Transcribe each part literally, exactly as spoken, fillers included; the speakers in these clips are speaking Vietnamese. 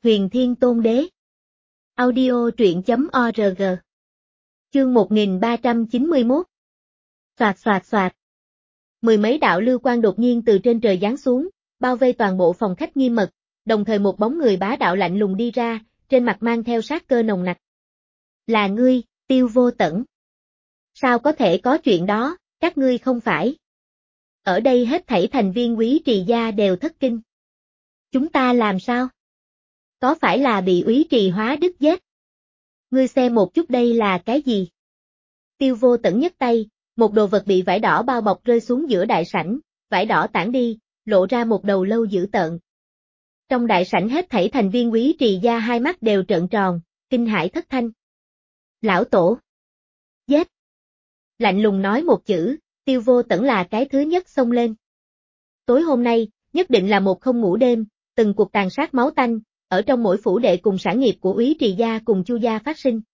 Huyền Thiên Tôn Đế. Audio truyện chấm org. Chương một nghìn ba trăm chín mươi mốt. Xoạt xoạt xoạt. Mười mấy đạo lưu quang đột nhiên từ trên trời giáng xuống, bao vây toàn bộ phòng khách nghiêm mật, đồng thời một bóng người bá đạo lạnh lùng đi ra, trên mặt mang theo sát cơ nồng nặc. Là ngươi, Tiêu Vô Tẩn. Sao có thể có chuyện đó, các ngươi không phải. Ở đây hết thảy thành viên Úy Trì gia đều thất kinh. Chúng ta làm sao? Có phải là bị Úy Trì Hóa Đức giết? Ngươi xem một chút đây là cái gì? Tiêu Vô Tẩn nhấc tay, một đồ vật bị vải đỏ bao bọc rơi xuống giữa đại sảnh, vải đỏ tản đi, lộ ra một đầu lâu dữ tợn. Trong đại sảnh hết thảy thành viên Úy Trì gia hai mắt đều trợn tròn, kinh hãi thất thanh. Lão tổ. Giết. Lạnh lùng nói một chữ, Tiêu Vô Tẩn là cái thứ nhất xông lên. Tối hôm nay, nhất định là một không ngủ đêm, từng cuộc tàn sát máu tanh, ở trong mỗi phủ đệ cùng sản nghiệp của Úy Trì gia cùng Chu gia phát sinh.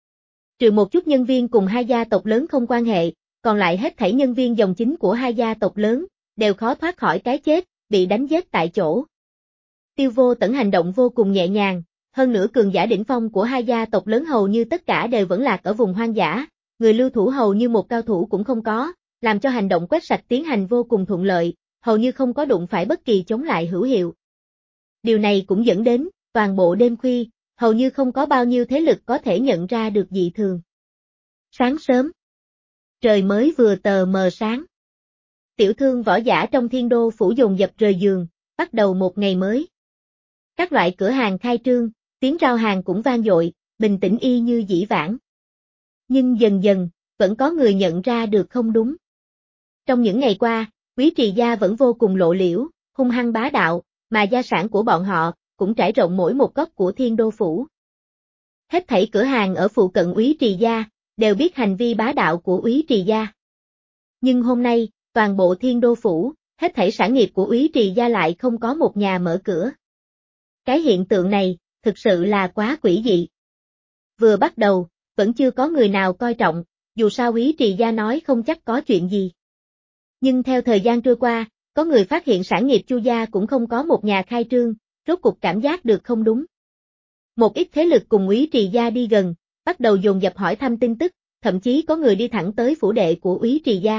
Trừ một chút nhân viên cùng hai gia tộc lớn không quan hệ, còn lại hết thảy nhân viên dòng chính của hai gia tộc lớn, đều khó thoát khỏi cái chết, bị đánh giết tại chỗ. Tiêu Vô Tẩn hành động vô cùng nhẹ nhàng, hơn nữa cường giả đỉnh phong của hai gia tộc lớn hầu như tất cả đều vẫn lạc ở vùng hoang dã, người lưu thủ hầu như một cao thủ cũng không có, làm cho hành động quét sạch tiến hành vô cùng thuận lợi, hầu như không có đụng phải bất kỳ chống lại hữu hiệu. Điều này cũng dẫn đến, toàn bộ đêm khuya, hầu như không có bao nhiêu thế lực có thể nhận ra được dị thường. Sáng sớm, trời mới vừa tờ mờ sáng. Tiểu thương võ giả trong Thiên Đô phủ dồn dập rời giường, bắt đầu một ngày mới. Các loại cửa hàng khai trương, tiếng rao hàng cũng vang dội, bình tĩnh y như dĩ vãng. Nhưng dần dần, vẫn có người nhận ra được không đúng. Trong những ngày qua, Úy Trì gia vẫn vô cùng lộ liễu, hung hăng bá đạo, mà gia sản của bọn họ cũng trải rộng mỗi một góc của Thiên Đô phủ. Hết thảy cửa hàng ở phụ cận Úy Trì gia đều biết hành vi bá đạo của Úy Trì gia. Nhưng hôm nay, toàn bộ Thiên Đô phủ, hết thảy sản nghiệp của Úy Trì gia lại không có một nhà mở cửa. Cái hiện tượng này, thực sự là quá quỷ dị. Vừa bắt đầu, vẫn chưa có người nào coi trọng, dù sao Úy Trì gia nói không chắc có chuyện gì. Nhưng theo thời gian trôi qua, có người phát hiện sản nghiệp Chu gia cũng không có một nhà khai trương, rốt cuộc cảm giác được không đúng. Một ít thế lực cùng Úy Trì gia đi gần, bắt đầu dồn dập hỏi thăm tin tức, thậm chí có người đi thẳng tới phủ đệ của Úy Trì gia.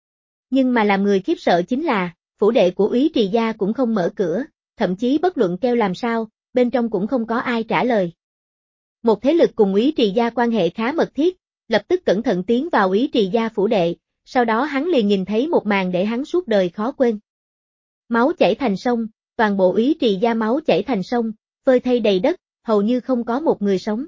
Nhưng mà làm người khiếp sợ chính là, phủ đệ của Úy Trì gia cũng không mở cửa, thậm chí bất luận kêu làm sao, bên trong cũng không có ai trả lời. Một thế lực cùng Úy Trì gia quan hệ khá mật thiết, lập tức cẩn thận tiến vào Úy Trì gia phủ đệ, sau đó hắn liền nhìn thấy một màn để hắn suốt đời khó quên. Máu chảy thành sông, toàn bộ Úy Trì gia máu chảy thành sông, phơi thây đầy đất, hầu như không có một người sống.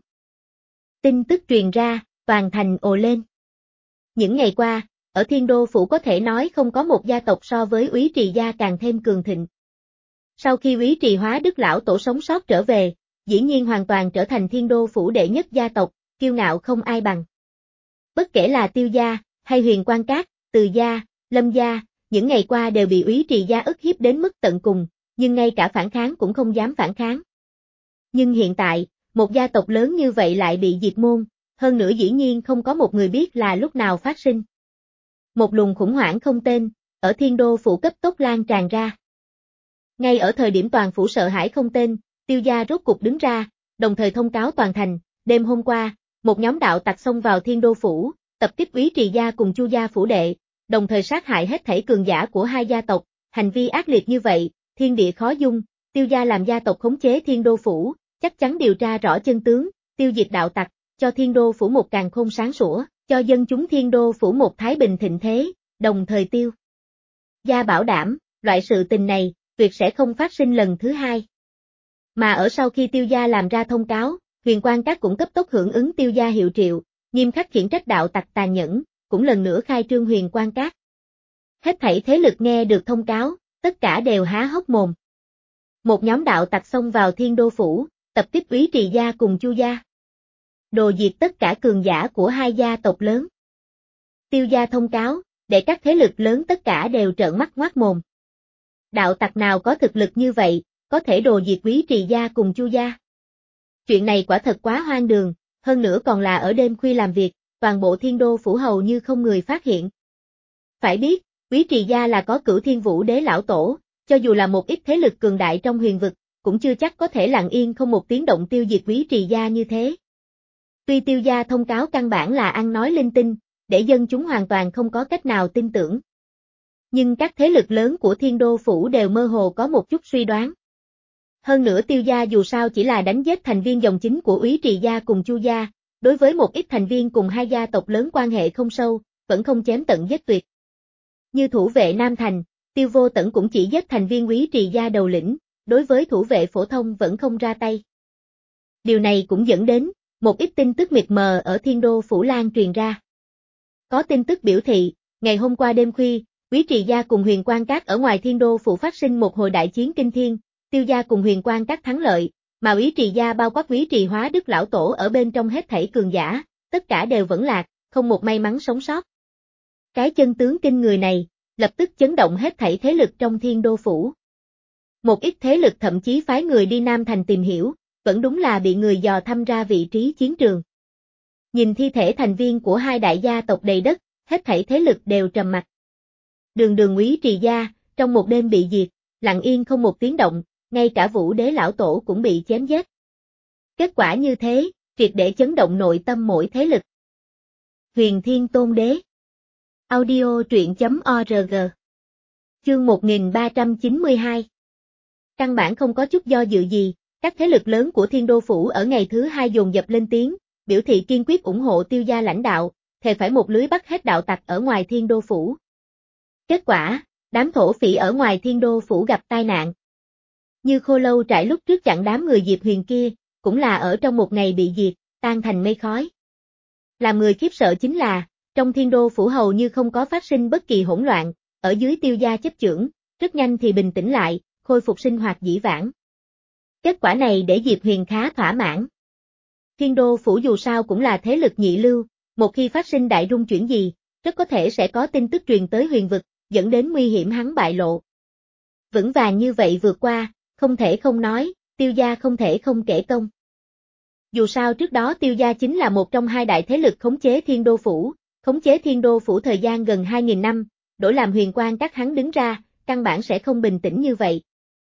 Tin tức truyền ra, toàn thành ồ lên. Những ngày qua, ở Thiên Đô phủ có thể nói không có một gia tộc so với Úy Trì gia càng thêm cường thịnh. Sau khi Úy Trì Hóa Đức lão tổ sống sót trở về, dĩ nhiên hoàn toàn trở thành Thiên Đô phủ đệ nhất gia tộc, kiêu ngạo không ai bằng. Bất kể là Tiêu gia, hay Huyền Quan Các, Từ gia, Lâm gia, những ngày qua đều bị Úy Trì gia ức hiếp đến mức tận cùng, nhưng ngay cả phản kháng cũng không dám phản kháng. Nhưng hiện tại, một gia tộc lớn như vậy lại bị diệt môn, hơn nữa dĩ nhiên không có một người biết là lúc nào phát sinh. Một luồng khủng hoảng không tên, ở Thiên Đô phủ cấp tốc lan tràn ra. Ngay ở thời điểm toàn phủ sợ hãi không tên, Tiêu gia rốt cục đứng ra, đồng thời thông cáo toàn thành, đêm hôm qua, một nhóm đạo tặc xông vào Thiên Đô phủ, tập kích Úy Trì gia cùng Chu gia phủ đệ, đồng thời sát hại hết thảy cường giả của hai gia tộc, hành vi ác liệt như vậy, thiên địa khó dung, Tiêu gia làm gia tộc khống chế Thiên Đô phủ, chắc chắn điều tra rõ chân tướng, tiêu diệt đạo tặc, cho Thiên Đô phủ một càn khôn sáng sủa, cho dân chúng Thiên Đô phủ một thái bình thịnh thế, đồng thời Tiêu gia bảo đảm, loại sự tình này, tuyệt sẽ không phát sinh lần thứ hai. Mà ở sau khi Tiêu gia làm ra thông cáo, Huyền Quan Các cũng cấp tốc hưởng ứng Tiêu gia hiệu triệu, nghiêm khắc khiển trách đạo tặc tàn nhẫn, cũng lần nữa khai trương Huyền Quan Các. Hết thảy thế lực nghe được thông cáo, tất cả đều há hốc mồm. Một nhóm đạo tặc xông vào Thiên Đô phủ, tập kích Úy Trì gia cùng Chu gia. Đồ diệt tất cả cường giả của hai gia tộc lớn. Tiêu gia thông cáo, để các thế lực lớn tất cả đều trợn mắt ngoác mồm. Đạo tặc nào có thực lực như vậy, có thể đồ diệt Úy Trì gia cùng Chu gia. Chuyện này quả thật quá hoang đường, hơn nữa còn là ở đêm khuya làm việc, toàn bộ Thiên Đô phủ hầu như không người phát hiện. Phải biết, Úy Trì gia là có Cửu Thiên Vũ Đế lão tổ, cho dù là một ít thế lực cường đại trong huyền vực, cũng chưa chắc có thể lặng yên không một tiếng động tiêu diệt Quý Trì Gia như thế. Tuy Tiêu gia thông cáo căn bản là ăn nói linh tinh, để dân chúng hoàn toàn không có cách nào tin tưởng. Nhưng các thế lực lớn của Thiên Đô Phủ đều mơ hồ có một chút suy đoán. Hơn nữa Tiêu gia dù sao chỉ là đánh giết thành viên dòng chính của Úy Trì gia cùng Chu gia, đối với một ít thành viên cùng hai gia tộc lớn quan hệ không sâu, vẫn không chém tận giết tuyệt. Như thủ vệ Nam Thành, Tiêu Vô Tẩn cũng chỉ giết thành viên Úy Trì gia đầu lĩnh, đối với thủ vệ phổ thông vẫn không ra tay. Điều này cũng dẫn đến một ít tin tức mịt mờ ở Thiên Đô Phủ lan truyền ra. Có tin tức biểu thị, ngày hôm qua đêm khuya, Úy Trì gia cùng Huyền Quang Các ở ngoài Thiên Đô Phủ phát sinh một hồi đại chiến kinh thiên, Tiêu gia cùng Huyền Quang Các thắng lợi, mà Úy Trì gia bao quát Úy Trì Hóa Đức lão tổ ở bên trong hết thảy cường giả, tất cả đều vẫn lạc, không một may mắn sống sót. Cái chân tướng kinh người này, lập tức chấn động hết thảy thế lực trong Thiên Đô Phủ. Một ít thế lực thậm chí phái người đi Nam Thành tìm hiểu, vẫn đúng là bị người dò thăm ra vị trí chiến trường. Nhìn thi thể thành viên của hai đại gia tộc đầy đất, hết thảy thế lực đều trầm mặc. Đường đường Úy Trì gia, trong một đêm bị diệt, lặng yên không một tiếng động, ngay cả Vũ Đế lão tổ cũng bị chém giết. Kết quả như thế, triệt để chấn động nội tâm mỗi thế lực. Huyền Thiên Tôn Đế. Audio truyện chấm org. Chương một nghìn ba trăm chín mươi hai. Căn bản không có chút do dự gì, các thế lực lớn của Thiên Đô Phủ ở ngày thứ hai dồn dập lên tiếng, biểu thị kiên quyết ủng hộ Tiêu gia lãnh đạo, thề phải một lưới bắt hết đạo tặc ở ngoài Thiên Đô Phủ. Kết quả, đám thổ phỉ ở ngoài Thiên Đô Phủ gặp tai nạn. Như Khô Lâu Trại lúc trước chặn đám người Diệp Huyền kia, cũng là ở trong một ngày bị diệt, tan thành mây khói. Làm người khiếp sợ chính là, trong Thiên Đô Phủ hầu như không có phát sinh bất kỳ hỗn loạn, ở dưới Tiêu gia chấp chưởng, rất nhanh thì bình tĩnh lại, khôi phục sinh hoạt dĩ vãng. Kết quả này để Diệp Huyền khá thỏa mãn. Thiên Đô Phủ dù sao cũng là thế lực nhị lưu, một khi phát sinh đại rung chuyển gì, rất có thể sẽ có tin tức truyền tới huyền vực, dẫn đến nguy hiểm hắn bại lộ. Vững vàng như vậy vượt qua, không thể không nói, Tiêu gia không thể không kể công. Dù sao trước đó Tiêu gia chính là một trong hai đại thế lực khống chế Thiên Đô Phủ, khống chế Thiên Đô Phủ thời gian gần hai nghìn năm, đổi làm Huyền Quang Các hắn đứng ra, căn bản sẽ không bình tĩnh như vậy.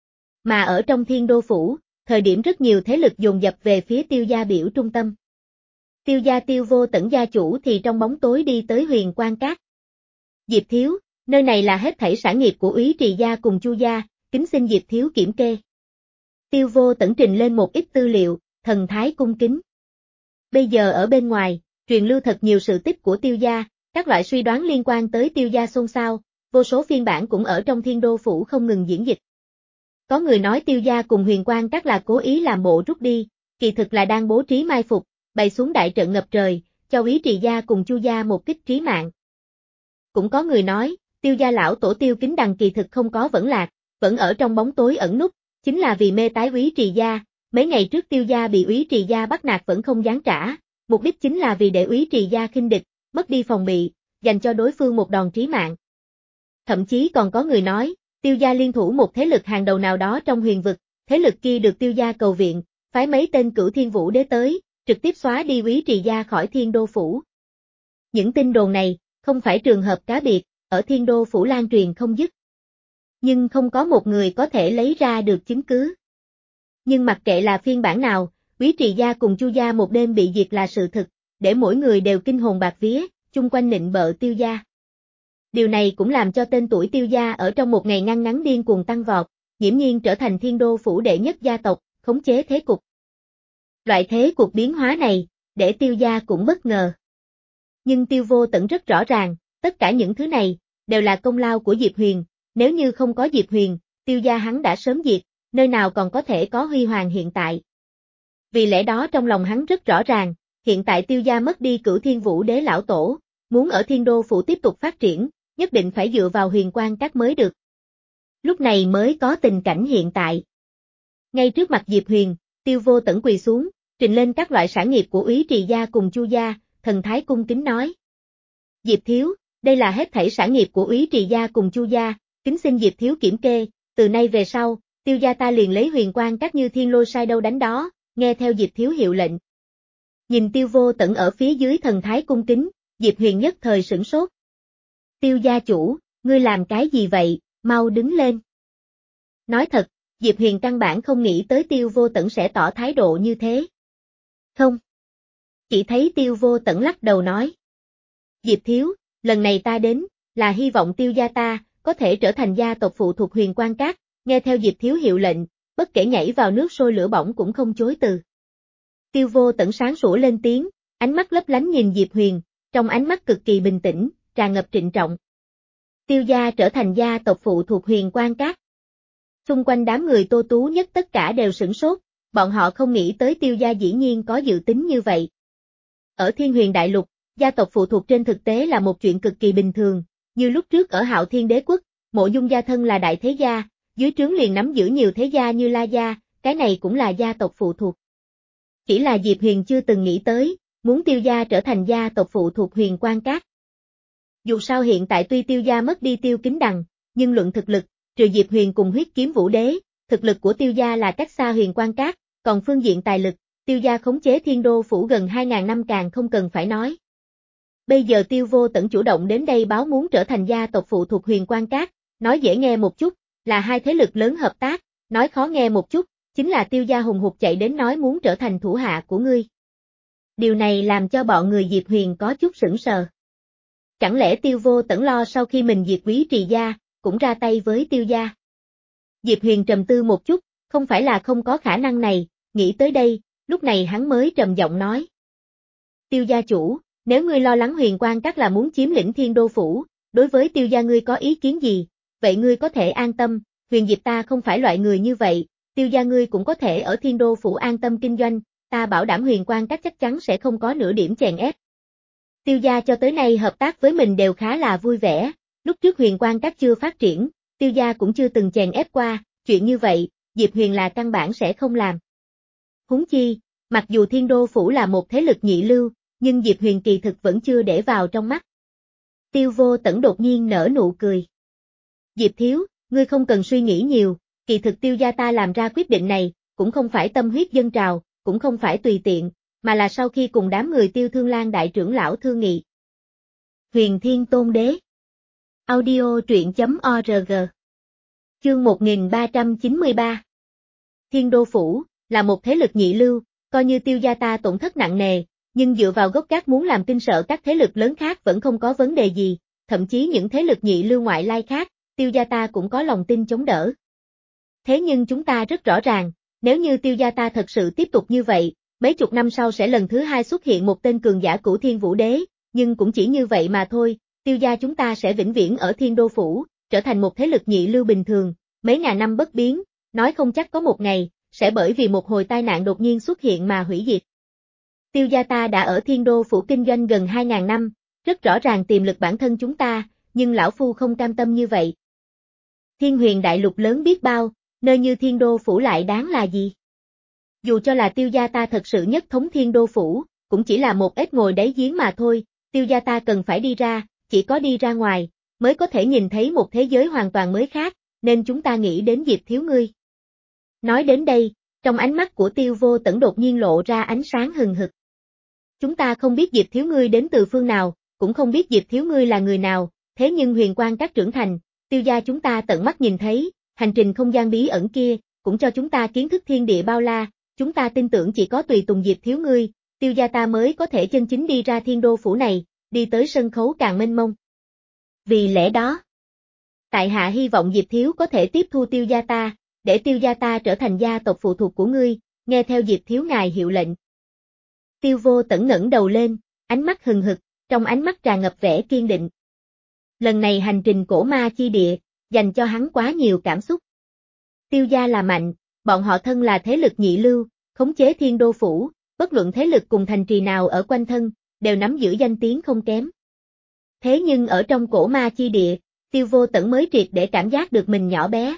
Mà ở trong Thiên Đô Phủ, thời điểm rất nhiều thế lực dồn dập về phía Tiêu gia biểu trung tâm. Tiêu gia Tiêu Vô Tẩn gia chủ thì trong bóng tối đi tới Huyền Quang Các. Diệp Thiếu, nơi này là hết thảy sản nghiệp của Úy Trì gia cùng Chu gia, kính xin Diệp Thiếu kiểm kê. Tiêu Vô Tẩn trình lên một ít tư liệu, thần thái cung kính. Bây giờ ở bên ngoài, truyền lưu thật nhiều sự tích của Tiêu gia, các loại suy đoán liên quan tới Tiêu gia xôn xao, vô số phiên bản cũng ở trong Thiên Đô Phủ không ngừng diễn dịch. Có người nói Tiêu gia cùng Huyền Quang Các là cố ý làm bộ rút đi, kỳ thực là đang bố trí mai phục, bày xuống đại trận ngập trời, cho Úy Trì gia cùng Chu gia một kích trí mạng. Cũng có người nói, Tiêu gia lão tổ Tiêu Kính Đằng kỳ thực không có vẫn lạc, vẫn ở trong bóng tối ẩn núp, chính là vì mê tái Úy Trì gia, mấy ngày trước Tiêu gia bị Úy Trì gia bắt nạt vẫn không giáng trả, mục đích chính là vì để Úy Trì gia khinh địch, mất đi phòng bị, dành cho đối phương một đòn trí mạng. Thậm chí còn có người nói, Tiêu gia liên thủ một thế lực hàng đầu nào đó trong huyền vực, thế lực kia được Tiêu gia cầu viện, phái mấy tên Cửu Thiên Vũ Đế tới, trực tiếp xóa đi Úy Trì gia khỏi Thiên Đô Phủ. Những tin đồn này, không phải trường hợp cá biệt, ở Thiên Đô Phủ lan truyền không dứt. Nhưng không có một người có thể lấy ra được chứng cứ. Nhưng mặc kệ là phiên bản nào, Úy Trì gia cùng Chu gia một đêm bị diệt là sự thực, để mỗi người đều kinh hồn bạt vía, chung quanh nịnh bợ Tiêu gia. Điều này cũng làm cho tên tuổi Tiêu gia ở trong một ngày ngăn ngắn điên cuồng tăng vọt, nghiễm nhiên trở thành Thiên Đô Phủ đệ nhất gia tộc, khống chế thế cục. Loại thế cuộc biến hóa này, để Tiêu gia cũng bất ngờ. Nhưng Tiêu Vô Tẩn rất rõ ràng, tất cả những thứ này, đều là công lao của Diệp Huyền, nếu như không có Diệp Huyền, Tiêu gia hắn đã sớm diệt, nơi nào còn có thể có huy hoàng hiện tại. Vì lẽ đó trong lòng hắn rất rõ ràng, hiện tại Tiêu gia mất đi Cửu Thiên Vũ Đế lão tổ, muốn ở Thiên Đô Phủ tiếp tục phát triển, nhất định phải dựa vào Huyền Quang Các mới được. Lúc này mới có tình cảnh hiện tại. Ngay trước mặt Diệp Huyền, Tiêu Vô Tẩn quỳ xuống, trình lên các loại sản nghiệp của Úy Trì gia cùng Chu gia, thần thái cung kính nói. Diệp Thiếu, đây là hết thảy sản nghiệp của Úy Trì gia cùng Chu gia, kính xin Diệp Thiếu kiểm kê, từ nay về sau, Tiêu gia ta liền lấy Huyền Quang Các như thiên lôi sai đâu đánh đó, nghe theo Diệp Thiếu hiệu lệnh. Nhìn Tiêu Vô Tẩn ở phía dưới thần thái cung kính, Diệp Huyền nhất thời sửng sốt. Tiêu gia chủ, ngươi làm cái gì vậy, mau đứng lên. Nói thật, Diệp Huyền căn bản không nghĩ tới Tiêu Vô Tẩn sẽ tỏ thái độ như thế. Không. Chỉ thấy Tiêu Vô Tẩn lắc đầu nói. Diệp Thiếu, lần này ta đến, là hy vọng Tiêu gia ta, có thể trở thành gia tộc phụ thuộc Huyền Quang Các, nghe theo Diệp Thiếu hiệu lệnh, bất kể nhảy vào nước sôi lửa bỏng cũng không chối từ. Tiêu Vô Tẩn sáng sủa lên tiếng, ánh mắt lấp lánh nhìn Diệp Huyền, trong ánh mắt cực kỳ bình tĩnh, tràn ngập trịnh trọng. Tiêu gia trở thành gia tộc phụ thuộc Huyền Quang Các. Xung quanh đám người Tô Tú nhất tất cả đều sửng sốt, bọn họ không nghĩ tới Tiêu gia dĩ nhiên có dự tính như vậy. Ở Thiên Huyền Đại Lục, gia tộc phụ thuộc trên thực tế là một chuyện cực kỳ bình thường, như lúc trước ở Hạo Thiên Đế Quốc, Mộ Dung gia thân là đại thế gia, dưới trướng liền nắm giữ nhiều thế gia như La gia, cái này cũng là gia tộc phụ thuộc. Chỉ là Diệp Huyền chưa từng nghĩ tới, muốn Tiêu gia trở thành gia tộc phụ thuộc Huyền Quang Các. Dù sao hiện tại tuy Tiêu gia mất đi Tiêu Kính Đằng, nhưng luận thực lực, trừ Diệp Huyền cùng huyết kiếm vũ đế, thực lực của Tiêu gia là cách xa Huyền Quang Các, còn phương diện tài lực, Tiêu gia khống chế Thiên Đô phủ gần hai ngàn năm càng không cần phải nói. Bây giờ Tiêu Vô Tẩn chủ động đến đây báo muốn trở thành gia tộc phụ thuộc Huyền Quang Các, nói dễ nghe một chút, là hai thế lực lớn hợp tác, nói khó nghe một chút, chính là Tiêu gia hùng hục chạy đến nói muốn trở thành thủ hạ của ngươi. Điều này làm cho bọn người Diệp Huyền có chút sững sờ. Chẳng lẽ Tiêu Vô Tẩn lo sau khi mình diệt Quý Trì gia, cũng ra tay với Tiêu gia? Diệp Huyền trầm tư một chút, không phải là không có khả năng này, nghĩ tới đây, lúc này hắn mới trầm giọng nói. Tiêu gia chủ, nếu ngươi lo lắng Huyền Quang Các là muốn chiếm lĩnh Thiên Đô phủ, đối với Tiêu gia ngươi có ý kiến gì, vậy ngươi có thể an tâm, Huyền Diệp ta không phải loại người như vậy, Tiêu gia ngươi cũng có thể ở Thiên Đô phủ an tâm kinh doanh, ta bảo đảm Huyền Quang Các chắc chắn sẽ không có nửa điểm chèn ép. Tiêu gia cho tới nay hợp tác với mình đều khá là vui vẻ, lúc trước Huyền Quang Các chưa phát triển, Tiêu gia cũng chưa từng chèn ép qua, chuyện như vậy, Diệp Huyền là căn bản sẽ không làm. Huống chi, mặc dù Thiên Đô phủ là một thế lực nhị lưu, nhưng Diệp Huyền kỳ thực vẫn chưa để vào trong mắt. Tiêu Vô Tẩn đột nhiên nở nụ cười. Diệp Thiếu, ngươi không cần suy nghĩ nhiều, kỳ thực Tiêu gia ta làm ra quyết định này, cũng không phải tâm huyết dâng trào, cũng không phải tùy tiện, mà là sau khi cùng đám người Tiêu Thương Lan đại trưởng lão thương nghị. Huyền Thiên Tôn Đế. Audio truyện chấm org. Chương một nghìn ba trăm chín mươi ba. Thiên Đô phủ là một thế lực nhị lưu, coi như Tiêu gia ta tổn thất nặng nề, nhưng dựa vào gốc gác muốn làm kinh sợ các thế lực lớn khác vẫn không có vấn đề gì, thậm chí những thế lực nhị lưu ngoại lai khác, Tiêu gia ta cũng có lòng tin chống đỡ. Thế nhưng chúng ta rất rõ ràng, nếu như Tiêu gia ta thật sự tiếp tục như vậy, mấy chục năm sau sẽ lần thứ hai xuất hiện một tên cường giả Cửu Thiên Vũ Đế, nhưng cũng chỉ như vậy mà thôi, Tiêu gia chúng ta sẽ vĩnh viễn ở Thiên Đô phủ, trở thành một thế lực nhị lưu bình thường, mấy ngàn năm bất biến, nói không chắc có một ngày, sẽ bởi vì một hồi tai nạn đột nhiên xuất hiện mà hủy diệt. Tiêu gia ta đã ở Thiên Đô phủ kinh doanh gần hai ngàn năm, rất rõ ràng tiềm lực bản thân chúng ta, nhưng lão phu không cam tâm như vậy. Thiên Huyền Đại Lục lớn biết bao, nơi như Thiên Đô phủ lại đáng là gì? Dù cho là Tiêu gia ta thật sự nhất thống Thiên Đô phủ, cũng chỉ là một ếch ngồi đáy giếng mà thôi, Tiêu gia ta cần phải đi ra, chỉ có đi ra ngoài, mới có thể nhìn thấy một thế giới hoàn toàn mới khác, nên chúng ta nghĩ đến Diệp Thiếu ngươi. Nói đến đây, trong ánh mắt của Tiêu Vô Tẩn đột nhiên lộ ra ánh sáng hừng hực. Chúng ta không biết Diệp Thiếu ngươi đến từ phương nào, cũng không biết Diệp Thiếu ngươi là người nào, thế nhưng Huyền Quang Các trưởng thành, Tiêu gia chúng ta tận mắt nhìn thấy, hành trình không gian bí ẩn kia, cũng cho chúng ta kiến thức thiên địa bao la, chúng ta tin tưởng chỉ có tùy tùng Diệp Thiếu ngươi, Tiêu gia ta mới có thể chân chính đi ra Thiên Đô phủ này, đi tới sân khấu càng mênh mông. Vì lẽ đó, tại hạ hy vọng Diệp Thiếu có thể tiếp thu Tiêu gia ta, để Tiêu gia ta trở thành gia tộc phụ thuộc của ngươi, nghe theo Diệp Thiếu ngài hiệu lệnh. Tiêu Vô Tẩn ngẩng đầu lên, ánh mắt hừng hực, trong ánh mắt tràn ngập vẻ kiên định. Lần này hành trình cổ ma chi địa, dành cho hắn quá nhiều cảm xúc. Tiêu gia là mạnh, bọn họ thân là thế lực nhị lưu, khống chế Thiên Đô phủ, bất luận thế lực cùng thành trì nào ở quanh thân, đều nắm giữ danh tiếng không kém. Thế nhưng ở trong cổ ma chi địa, Tiêu Vô Tẩn mới triệt để cảm giác được mình nhỏ bé.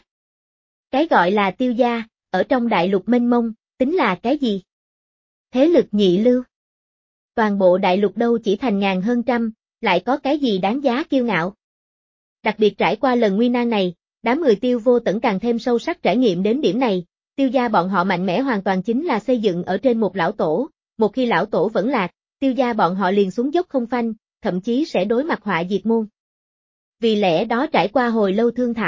Cái gọi là Tiêu gia, ở trong đại lục mênh mông, tính là cái gì? Thế lực nhị lưu. Toàn bộ đại lục đâu chỉ thành ngàn hơn trăm, lại có cái gì đáng giá kiêu ngạo? Đặc biệt trải qua lần nguy nan này, đám người Tiêu Vô Tẩn càng thêm sâu sắc trải nghiệm đến điểm này, Tiêu gia bọn họ mạnh mẽ hoàn toàn chính là xây dựng ở trên một lão tổ, một khi lão tổ vẫn lạc, Tiêu gia bọn họ liền xuống dốc không phanh, thậm chí sẽ đối mặt họa diệt môn. Vì lẽ đó trải qua hồi lâu thương thảo,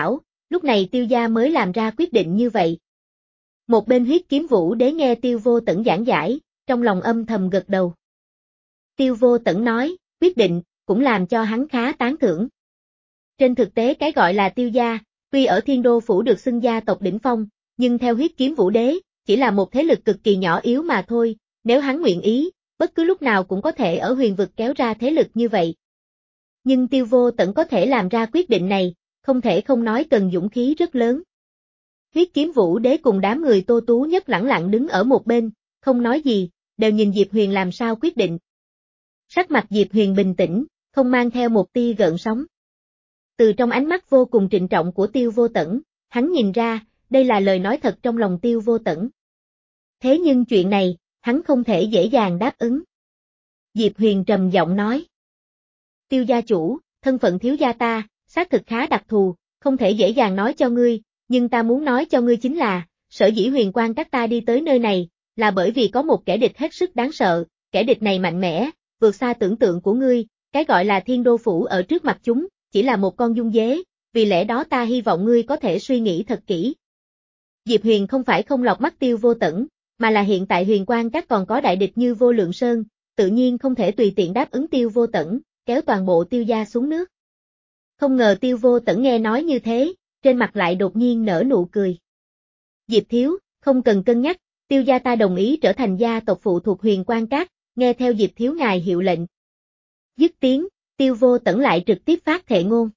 lúc này Tiêu gia mới làm ra quyết định như vậy. Một bên Huyết Kiếm Vũ Đế nghe Tiêu Vô Tẩn giảng giải, trong lòng âm thầm gật đầu. Tiêu Vô Tẩn nói, quyết định, cũng làm cho hắn khá tán thưởng. Trên thực tế cái gọi là Tiêu gia, tuy ở Thiên Đô Phủ được xưng gia tộc đỉnh phong, nhưng theo Huyết Kiếm Vũ Đế, chỉ là một thế lực cực kỳ nhỏ yếu mà thôi, nếu hắn nguyện ý, bất cứ lúc nào cũng có thể ở huyền vực kéo ra thế lực như vậy. Nhưng Tiêu Vô Tẩn có thể làm ra quyết định này, không thể không nói cần dũng khí rất lớn. Huyết Kiếm Vũ Đế cùng đám người Tô Tú Nhất lẳng lặng đứng ở một bên, không nói gì, đều nhìn Diệp Huyền làm sao quyết định. Sắc mặt Diệp Huyền bình tĩnh, không mang theo một tia gợn sóng. Từ trong ánh mắt vô cùng trịnh trọng của Tiêu Vô Tẩn, hắn nhìn ra, đây là lời nói thật trong lòng Tiêu Vô Tẩn. Thế nhưng chuyện này, hắn không thể dễ dàng đáp ứng. Diệp Huyền trầm giọng nói. Tiêu gia chủ, thân phận thiếu gia ta, xác thực khá đặc thù, không thể dễ dàng nói cho ngươi, nhưng ta muốn nói cho ngươi chính là, sở dĩ Huyền Quang các ta đi tới nơi này, là bởi vì có một kẻ địch hết sức đáng sợ, kẻ địch này mạnh mẽ, vượt xa tưởng tượng của ngươi, cái gọi là Thiên Đô Phủ ở trước mặt chúng, chỉ là một con dung dế, vì lẽ đó ta hy vọng ngươi có thể suy nghĩ thật kỹ. Diệp Huyền không phải không lọc mắt Tiêu Vô Tẩn, mà là hiện tại Huyền Quang các còn có đại địch như Vô Lượng Sơn, tự nhiên không thể tùy tiện đáp ứng Tiêu Vô Tẩn, kéo toàn bộ Tiêu gia xuống nước. Không ngờ Tiêu Vô Tẩn nghe nói như thế, trên mặt lại đột nhiên nở nụ cười. Diệp thiếu, không cần cân nhắc, Tiêu gia ta đồng ý trở thành gia tộc phụ thuộc Huyền Quang các, nghe theo Diệp thiếu ngài hiệu lệnh. Dứt tiếng, Tiêu Vô Tẩn lại trực tiếp phát thệ ngôn.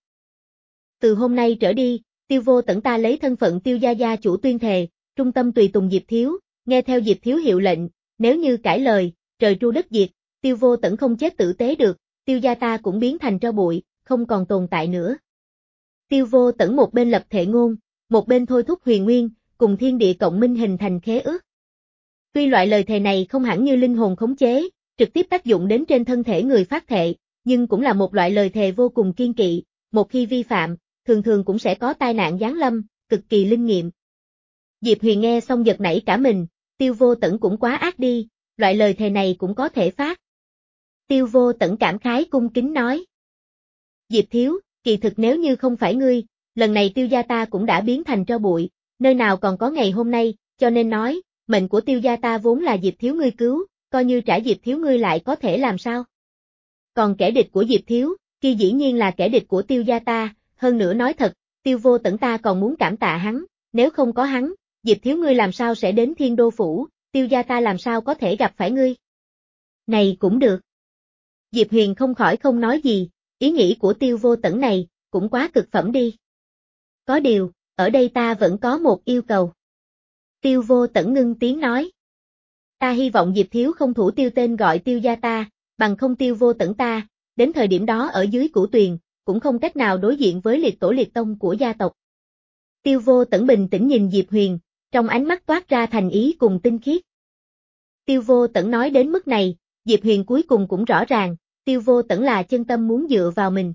Từ hôm nay trở đi, Tiêu Vô Tẩn ta lấy thân phận Tiêu gia gia chủ tuyên thề, trung tâm tùy tùng Diệp thiếu, nghe theo Diệp thiếu hiệu lệnh, nếu như cãi lời, trời tru đất diệt, Tiêu Vô Tẩn không chết tử tế được, Tiêu gia ta cũng biến thành tro bụi, không còn tồn tại nữa. Tiêu Vô Tẩn một bên lập thệ ngôn, một bên thôi thúc huyền nguyên, cùng thiên địa cộng minh hình thành khế ước. Tuy loại lời thề này không hẳn như linh hồn khống chế, trực tiếp tác dụng đến trên thân thể người phát thệ, nhưng cũng là một loại lời thề vô cùng kiên kỵ, một khi vi phạm, thường thường cũng sẽ có tai nạn giáng lâm, cực kỳ linh nghiệm. Diệp Huyền nghe xong giật nảy cả mình, Tiêu Vô Tẩn cũng quá ác đi, loại lời thề này cũng có thể phát. Tiêu Vô Tẩn cảm khái cung kính nói. Diệp thiếu, kỳ thực nếu như không phải ngươi, lần này Tiêu gia ta cũng đã biến thành tro bụi, nơi nào còn có ngày hôm nay, cho nên nói, mệnh của Tiêu gia ta vốn là Diệp thiếu ngươi cứu, coi như trả Diệp thiếu ngươi lại có thể làm sao? Còn kẻ địch của Diệp thiếu, kia dĩ nhiên là kẻ địch của Tiêu gia ta, hơn nữa nói thật, Tiêu Vô Tẩn ta còn muốn cảm tạ hắn, nếu không có hắn, Diệp thiếu ngươi làm sao sẽ đến Thiên Đô Phủ, Tiêu gia ta làm sao có thể gặp phải ngươi? Này cũng được. Diệp Huyền không khỏi không nói gì, ý nghĩ của Tiêu Vô Tẩn này, cũng quá cực phẩm đi. Có điều, ở đây ta vẫn có một yêu cầu. Tiêu Vô Tẩn ngưng tiếng nói. Ta hy vọng Diệp thiếu không thủ tiêu tên gọi Tiêu gia ta, bằng không Tiêu Vô Tẩn ta, đến thời điểm đó ở dưới cửu tuyền, cũng không cách nào đối diện với liệt tổ liệt tông của gia tộc. Tiêu Vô Tẩn bình tĩnh nhìn Diệp Huyền, trong ánh mắt toát ra thành ý cùng tinh khiết. Tiêu Vô Tẩn nói đến mức này, Diệp Huyền cuối cùng cũng rõ ràng, Tiêu Vô Tẩn là chân tâm muốn dựa vào mình.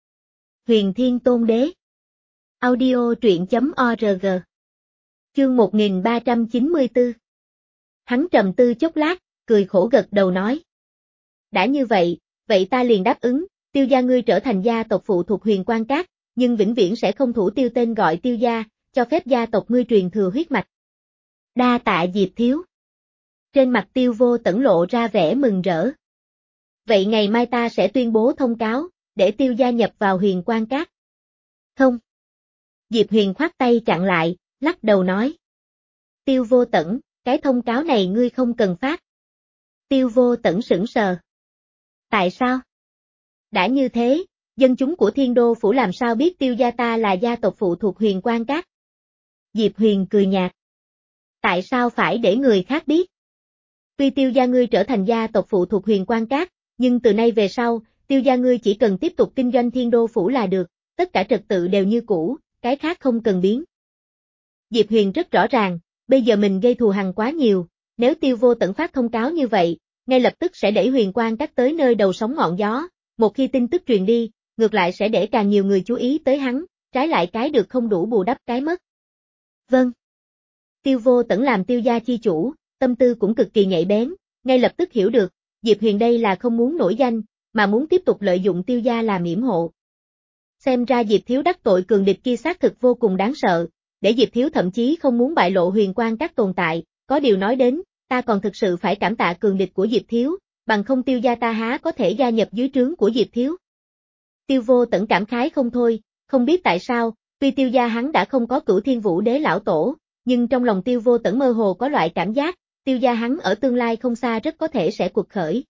Huyền Thiên Tôn Đế. Audio truyện chấm org. Chương một nghìn ba trăm chín mươi tư. Hắn trầm tư chốc lát, cười khổ gật đầu nói. Đã như vậy, vậy ta liền đáp ứng, Tiêu gia ngươi trở thành gia tộc phụ thuộc Huyền Quang Các, nhưng vĩnh viễn sẽ không thủ tiêu tên gọi Tiêu gia, cho phép gia tộc ngươi truyền thừa huyết mạch. Đa tạ Diệp thiếu. Trên mặt Tiêu Vô Tẩn lộ ra vẻ mừng rỡ. Vậy ngày mai ta sẽ tuyên bố thông cáo, để Tiêu gia nhập vào Huyền Quang Các. Không. Diệp Huyền khoát tay chặn lại, lắc đầu nói. Tiêu Vô Tẩn, cái thông cáo này ngươi không cần phát. Tiêu Vô Tẩn sững sờ. Tại sao? Đã như thế, dân chúng của Thiên Đô Phủ làm sao biết Tiêu gia ta là gia tộc phụ thuộc Huyền Quang Các? Diệp Huyền cười nhạt. Tại sao phải để người khác biết? Tuy Tiêu gia ngươi trở thành gia tộc phụ thuộc Huyền Quang Các, nhưng từ nay về sau, Tiêu gia ngươi chỉ cần tiếp tục kinh doanh Thiên Đô Phủ là được, tất cả trật tự đều như cũ, cái khác không cần biến. Diệp Huyền rất rõ ràng, bây giờ mình gây thù hằn quá nhiều, nếu Tiêu Vô Tẩn phát thông cáo như vậy, ngay lập tức sẽ đẩy Huyền Quang Các tới nơi đầu sóng ngọn gió, một khi tin tức truyền đi, ngược lại sẽ để càng nhiều người chú ý tới hắn, trái lại cái được không đủ bù đắp cái mất. Vâng. Tiêu Vô Tẩn làm Tiêu gia chi chủ, tâm tư cũng cực kỳ nhạy bén, ngay lập tức hiểu được, Diệp Huyền đây là không muốn nổi danh, mà muốn tiếp tục lợi dụng Tiêu gia làm yểm hộ. Xem ra Diệp Thiếu đắc tội cường địch kia xác thực vô cùng đáng sợ, để Diệp Thiếu thậm chí không muốn bại lộ huyền quang các tồn tại, có điều nói đến, ta còn thực sự phải cảm tạ cường địch của Diệp Thiếu, bằng không Tiêu gia ta há có thể gia nhập dưới trướng của Diệp Thiếu. Tiêu Vô Tẩn cảm khái không thôi, không biết tại sao, tuy Tiêu gia hắn đã không có Cửu Thiên Vũ Đế lão tổ, nhưng trong lòng Tiêu Vô Tẩn mơ hồ có loại cảm giác, Tiêu gia hắn ở tương lai không xa rất có thể sẽ cuộc khởi.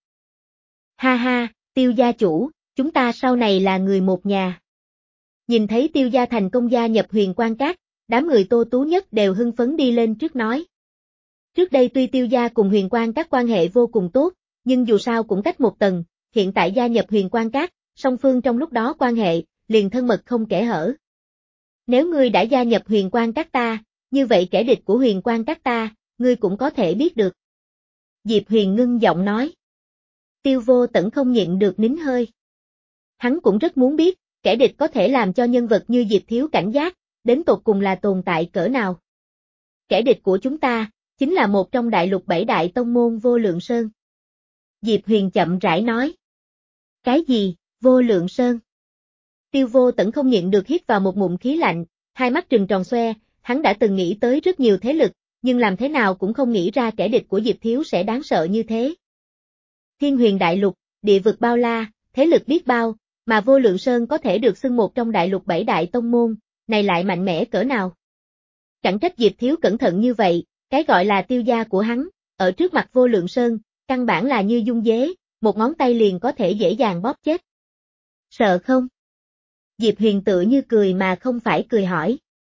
Ha ha, Tiêu gia chủ, chúng ta sau này là người một nhà. Nhìn thấy Tiêu gia thành công gia nhập huyền quang các, đám người Tô Tú Nhất đều hưng phấn đi lên trước nói. Trước đây tuy Tiêu gia cùng huyền quang các quan hệ vô cùng tốt, nhưng dù sao cũng cách một tầng, hiện tại gia nhập huyền quang các, song phương trong lúc đó quan hệ, liền thân mật không kẽ hở. Nếu ngươi đã gia nhập huyền quang các ta, như vậy kẻ địch của huyền quang các ta, ngươi cũng có thể biết được. Diệp Huyền ngưng giọng nói. Tiêu Vô Tẩn không nhịn được nín hơi. Hắn cũng rất muốn biết, kẻ địch có thể làm cho nhân vật như Diệp Thiếu cảnh giác, đến tột cùng là tồn tại cỡ nào. Kẻ địch của chúng ta, chính là một trong đại lục bảy đại tông môn Vô Lượng Sơn. Diệp Huyền chậm rãi nói. Cái gì, Vô Lượng Sơn? Tiêu Vô Tẩn không nhịn được hít vào một ngụm khí lạnh, hai mắt trừng tròn xoe, hắn đã từng nghĩ tới rất nhiều thế lực, nhưng làm thế nào cũng không nghĩ ra kẻ địch của Diệp Thiếu sẽ đáng sợ như thế. Thiên Huyền Đại Lục, địa vực bao la, thế lực biết bao, mà Vô Lượng Sơn có thể được xưng một trong đại lục bảy đại tông môn, này lại mạnh mẽ cỡ nào. Chẳng trách Diệp Thiếu cẩn thận như vậy, cái gọi là Tiêu gia của hắn, ở trước mặt Vô Lượng Sơn, căn bản là như dung dế, một ngón tay liền có thể dễ dàng bóp chết. Sợ không? Diệp Huyền tự như cười mà không phải cười hỏi.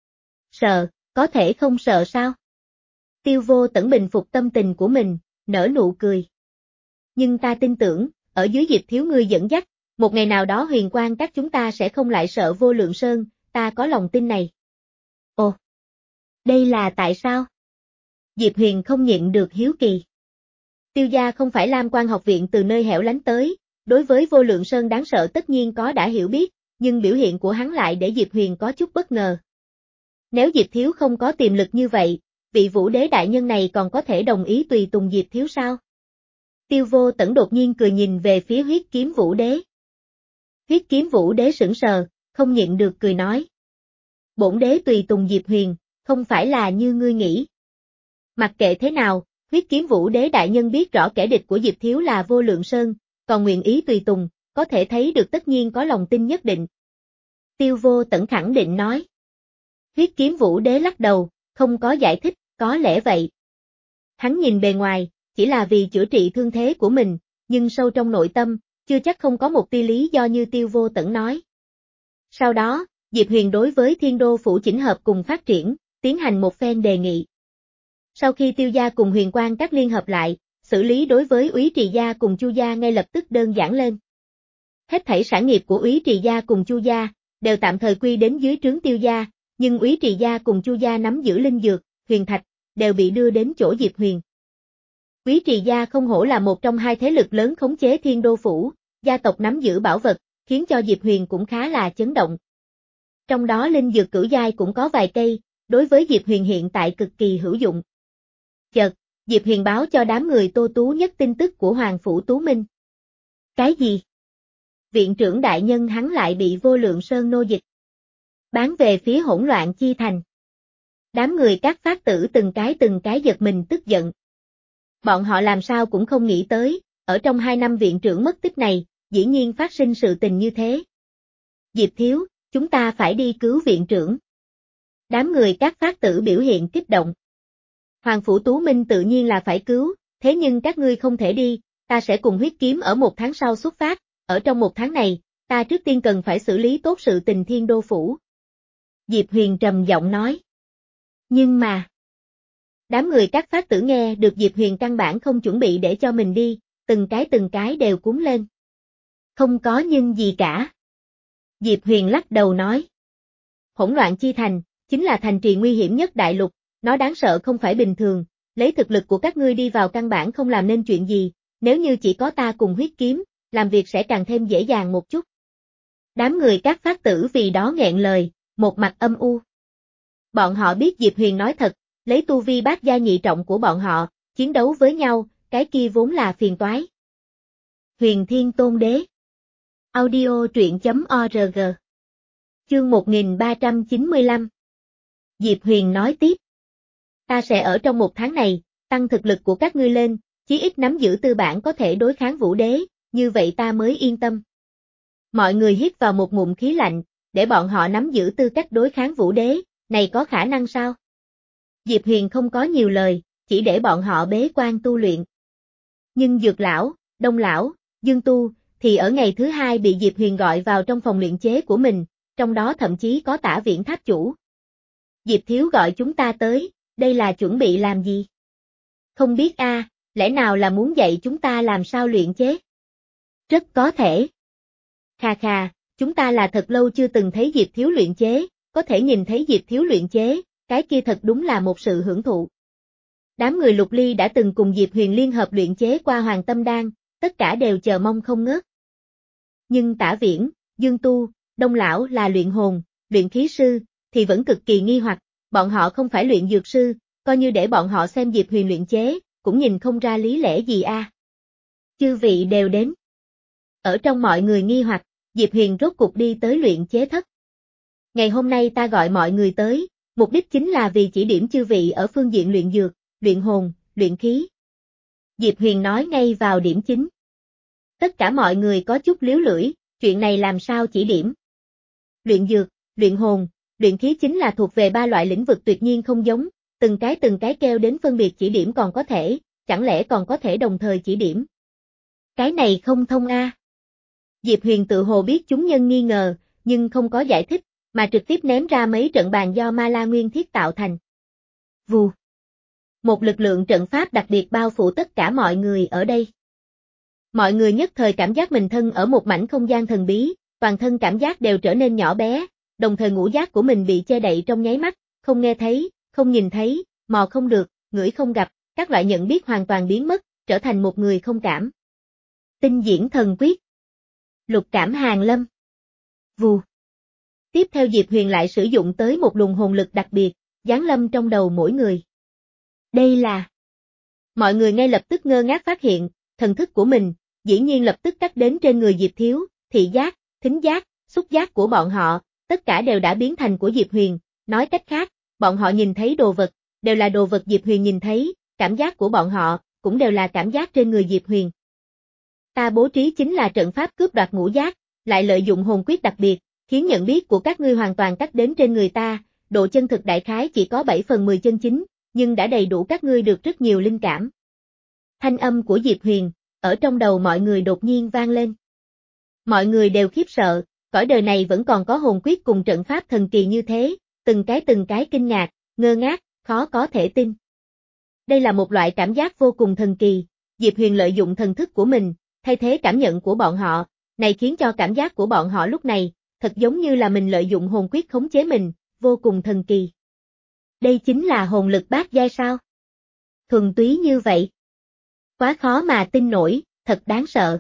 Sợ, có thể không sợ sao? Tiêu Vô Tẩn bình phục tâm tình của mình, nở nụ cười. Nhưng ta tin tưởng, ở dưới Diệp Thiếu ngươi dẫn dắt, một ngày nào đó huyền quang các chúng ta sẽ không lại sợ Vô Lượng Sơn, ta có lòng tin này. Ồ, đây là tại sao? Diệp Huyền không nhịn được hiếu kỳ. Tiêu gia không phải Lam Quan học viện từ nơi hẻo lánh tới, đối với Vô Lượng Sơn đáng sợ tất nhiên có đã hiểu biết, nhưng biểu hiện của hắn lại để Diệp Huyền có chút bất ngờ. Nếu Diệp Thiếu không có tiềm lực như vậy, vị Vũ Đế đại nhân này còn có thể đồng ý tùy tùng Diệp Thiếu sao? Tiêu Vô Tẩn đột nhiên cười nhìn về phía Huyết Kiếm Vũ Đế. Huyết Kiếm Vũ Đế sững sờ, không nhịn được cười nói. Bổn đế tùy tùng Diệp Huyền, không phải là như ngươi nghĩ. Mặc kệ thế nào, Huyết Kiếm Vũ Đế đại nhân biết rõ kẻ địch của Diệp Thiếu là Vô Lượng Sơn, còn nguyện ý tùy tùng, có thể thấy được tất nhiên có lòng tin nhất định. Tiêu Vô Tẩn khẳng định nói. Huyết Kiếm Vũ Đế lắc đầu, không có giải thích, có lẽ vậy. Hắn nhìn bề ngoài, chỉ là vì chữa trị thương thế của mình, nhưng sâu trong nội tâm, chưa chắc không có một tia lý do như Tiêu Vô Tẩn nói. Sau đó, Diệp Huyền đối với Thiên Đô Phủ chỉnh hợp cùng phát triển, tiến hành một phen đề nghị. Sau khi Tiêu gia cùng huyền quang các liên hợp lại, xử lý đối với Úy Trì gia cùng Chu gia ngay lập tức đơn giản lên. Hết thảy sản nghiệp của Úy Trì gia cùng Chu gia, đều tạm thời quy đến dưới trướng Tiêu gia, nhưng Úy Trì gia cùng Chu gia nắm giữ linh dược, huyền thạch, đều bị đưa đến chỗ Diệp Huyền. Úy Trì gia không hổ là một trong hai thế lực lớn khống chế Thiên Đô Phủ, gia tộc nắm giữ bảo vật, khiến cho Diệp Huyền cũng khá là chấn động. Trong đó linh dược cửu giai cũng có vài cây, đối với Diệp Huyền hiện tại cực kỳ hữu dụng. Chợt, Diệp Huyền báo cho đám người Tô Tú Nhất tin tức của Hoàng Phủ Tú Minh. Cái gì? Viện trưởng đại nhân hắn lại bị Vô Lượng Sơn nô dịch. Bán về phía Hỗn Loạn Chi Thành. Đám người các phát tử từng cái từng cái giật mình tức giận. Bọn họ làm sao cũng không nghĩ tới, ở trong hai năm viện trưởng mất tích này, dĩ nhiên phát sinh sự tình như thế. Diệp Thiếu, chúng ta phải đi cứu viện trưởng. Đám người các phát tử biểu hiện kích động. Hoàng Phủ Tú Minh tự nhiên là phải cứu, thế nhưng các ngươi không thể đi, ta sẽ cùng Huyết Kiếm ở một tháng sau xuất phát, ở trong một tháng này, ta trước tiên cần phải xử lý tốt sự tình Thiên Đô Phủ. Diệp Huyền trầm giọng nói. Nhưng mà... Đám người các phát tử nghe được Diệp Huyền căn bản không chuẩn bị để cho mình đi, từng cái từng cái đều cuống lên. Không có nhưng gì cả. Diệp Huyền lắc đầu nói. Hỗn Loạn Chi Thành, chính là thành trì nguy hiểm nhất đại lục, nó đáng sợ không phải bình thường, lấy thực lực của các ngươi đi vào căn bản không làm nên chuyện gì, nếu như chỉ có ta cùng Huyết Kiếm, làm việc sẽ càng thêm dễ dàng một chút. Đám người các phát tử vì đó nghẹn lời, một mặt âm u. Bọn họ biết Diệp Huyền nói thật, lấy tu vi bát gia nhị trọng của bọn họ, chiến đấu với nhau, cái kia vốn là phiền toái. Huyền Thiên Tôn Đế. Audio truyện chấm org Chương một nghìn ba trăm chín mươi lăm. Diệp Huyền nói tiếp. Ta sẽ ở trong một tháng này, tăng thực lực của các ngươi lên, chí ít nắm giữ tư bản có thể đối kháng Vũ Đế, như vậy ta mới yên tâm. Mọi người hít vào một ngụm khí lạnh, để bọn họ nắm giữ tư cách đối kháng Vũ Đế, này có khả năng sao? Diệp Huyền không có nhiều lời, chỉ để bọn họ bế quan tu luyện. Nhưng Dược Lão, Đông Lão, Dương Tu, thì ở ngày thứ hai bị Diệp Huyền gọi vào trong phòng luyện chế của mình, trong đó thậm chí có Tả Viễn Tháp Chủ. Diệp Thiếu gọi chúng ta tới, đây là chuẩn bị làm gì? Không biết a, à, lẽ nào là muốn dạy chúng ta làm sao luyện chế? Rất có thể. Khà khà, chúng ta là thật lâu chưa từng thấy Diệp Thiếu luyện chế, có thể nhìn thấy Diệp Thiếu luyện chế, cái kia thật đúng là một sự hưởng thụ. Đám người Lục Ly đã từng cùng Diệp Huyền liên hợp luyện chế qua Hoàng Tâm Đan, tất cả đều chờ mong không ngớt. Nhưng Tả Viễn, Dương Tu, Đông Lão là luyện hồn, luyện khí sư, thì vẫn cực kỳ nghi hoặc, bọn họ không phải luyện dược sư, coi như để bọn họ xem Diệp Huyền luyện chế, cũng nhìn không ra lý lẽ gì a. À. Chư vị đều đến. Ở trong mọi người nghi hoặc, Diệp Huyền rốt cục đi tới luyện chế thất. Ngày hôm nay ta gọi mọi người tới, mục đích chính là vì chỉ điểm chư vị ở phương diện luyện dược, luyện hồn, luyện khí. Diệp Huyền nói ngay vào điểm chính. Tất cả mọi người có chút liếu lưỡi, chuyện này làm sao chỉ điểm. Luyện dược, luyện hồn, luyện khí chính là thuộc về ba loại lĩnh vực tuyệt nhiên không giống, từng cái từng cái kêu đến phân biệt chỉ điểm còn có thể, chẳng lẽ còn có thể đồng thời chỉ điểm. Cái này không thông a. À. Diệp Huyền tự hồ biết chúng nhân nghi ngờ, nhưng không có giải thích, mà trực tiếp ném ra mấy trận bàn do Ma La Nguyên Thiết tạo thành. Vù. Một lực lượng trận pháp đặc biệt bao phủ tất cả mọi người ở đây. Mọi người nhất thời cảm giác mình thân ở một mảnh không gian thần bí, toàn thân cảm giác đều trở nên nhỏ bé, đồng thời ngũ giác của mình bị che đậy trong nháy mắt, không nghe thấy, không nhìn thấy, mò không được, ngửi không gặp, các loại nhận biết hoàn toàn biến mất, trở thành một người không cảm. Tinh Diễn Thần Quyết. Lục Cảm Hàn Lâm. Vù. Tiếp theo Diệp Huyền lại sử dụng tới một luồng hồn lực đặc biệt, giáng lâm trong đầu mỗi người. Đây là... Mọi người ngay lập tức ngơ ngác phát hiện, thần thức của mình, dĩ nhiên lập tức cắt đến trên người Diệp Thiếu, thị giác, thính giác, xúc giác của bọn họ, tất cả đều đã biến thành của Diệp Huyền, nói cách khác, bọn họ nhìn thấy đồ vật, đều là đồ vật Diệp Huyền nhìn thấy, cảm giác của bọn họ, cũng đều là cảm giác trên người Diệp Huyền. Ta bố trí chính là trận pháp cướp đoạt ngũ giác, lại lợi dụng hồn quyết đặc biệt, khiến nhận biết của các ngươi hoàn toàn cắt đến trên người ta, độ chân thực đại khái chỉ có bảy phần mười chân chính, nhưng đã đầy đủ các ngươi được rất nhiều linh cảm. Thanh âm của Diệp Huyền, ở trong đầu mọi người đột nhiên vang lên. Mọi người đều khiếp sợ, cõi đời này vẫn còn có hồn quyết cùng trận pháp thần kỳ như thế, từng cái từng cái kinh ngạc, ngơ ngác, khó có thể tin. Đây là một loại cảm giác vô cùng thần kỳ, Diệp Huyền lợi dụng thần thức của mình, thay thế cảm nhận của bọn họ, này khiến cho cảm giác của bọn họ lúc này, thật giống như là mình lợi dụng hồn quyết khống chế mình, vô cùng thần kỳ. Đây chính là hồn lực bát giai sao? Thuần túy như vậy. Quá khó mà tin nổi, thật đáng sợ.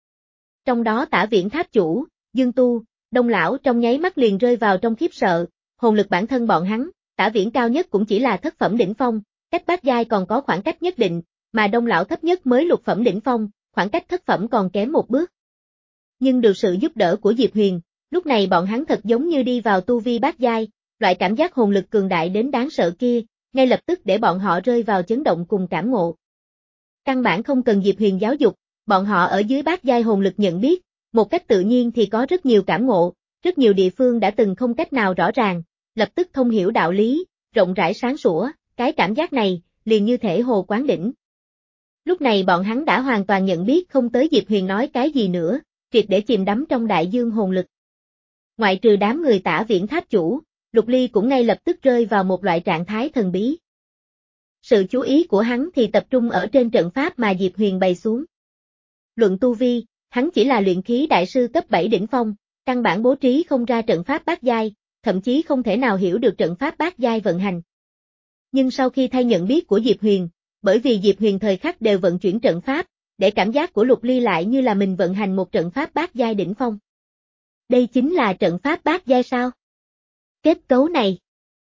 Trong đó Tả Viễn Tháp Chủ, Dương Tu, Đông Lão trong nháy mắt liền rơi vào trong khiếp sợ, hồn lực bản thân bọn hắn, Tả Viễn cao nhất cũng chỉ là thất phẩm đỉnh phong, cách bát giai còn có khoảng cách nhất định, mà Đông Lão thấp nhất mới lục phẩm đỉnh phong, khoảng cách thất phẩm còn kém một bước. Nhưng được sự giúp đỡ của Diệp Huyền, lúc này bọn hắn thật giống như đi vào tu vi bát giai, loại cảm giác hồn lực cường đại đến đáng sợ kia, ngay lập tức để bọn họ rơi vào chấn động cùng cảm ngộ. Căn bản không cần Diệp Huyền giáo dục, bọn họ ở dưới bát giai hồn lực nhận biết, một cách tự nhiên thì có rất nhiều cảm ngộ, rất nhiều địa phương đã từng không cách nào rõ ràng, lập tức thông hiểu đạo lý, rộng rãi sáng sủa, cái cảm giác này, liền như thể hồ quán đỉnh. Lúc này bọn hắn đã hoàn toàn nhận biết không tới Diệp Huyền nói cái gì nữa, triệt để chìm đắm trong đại dương hồn lực. Ngoại trừ đám người Tả Viễn Tháp Chủ, Lục Ly cũng ngay lập tức rơi vào một loại trạng thái thần bí. Sự chú ý của hắn thì tập trung ở trên trận pháp mà Diệp Huyền bày xuống. Luận tu vi, hắn chỉ là luyện khí đại sư cấp bảy đỉnh phong, căn bản bố trí không ra trận pháp bát giai, thậm chí không thể nào hiểu được trận pháp bát giai vận hành. Nhưng sau khi thay nhận biết của Diệp Huyền, bởi vì Diệp Huyền thời khắc đều vận chuyển trận pháp, để cảm giác của Lục Ly lại như là mình vận hành một trận pháp bát giai đỉnh phong. Đây chính là trận pháp bát giai sao? Kết cấu này,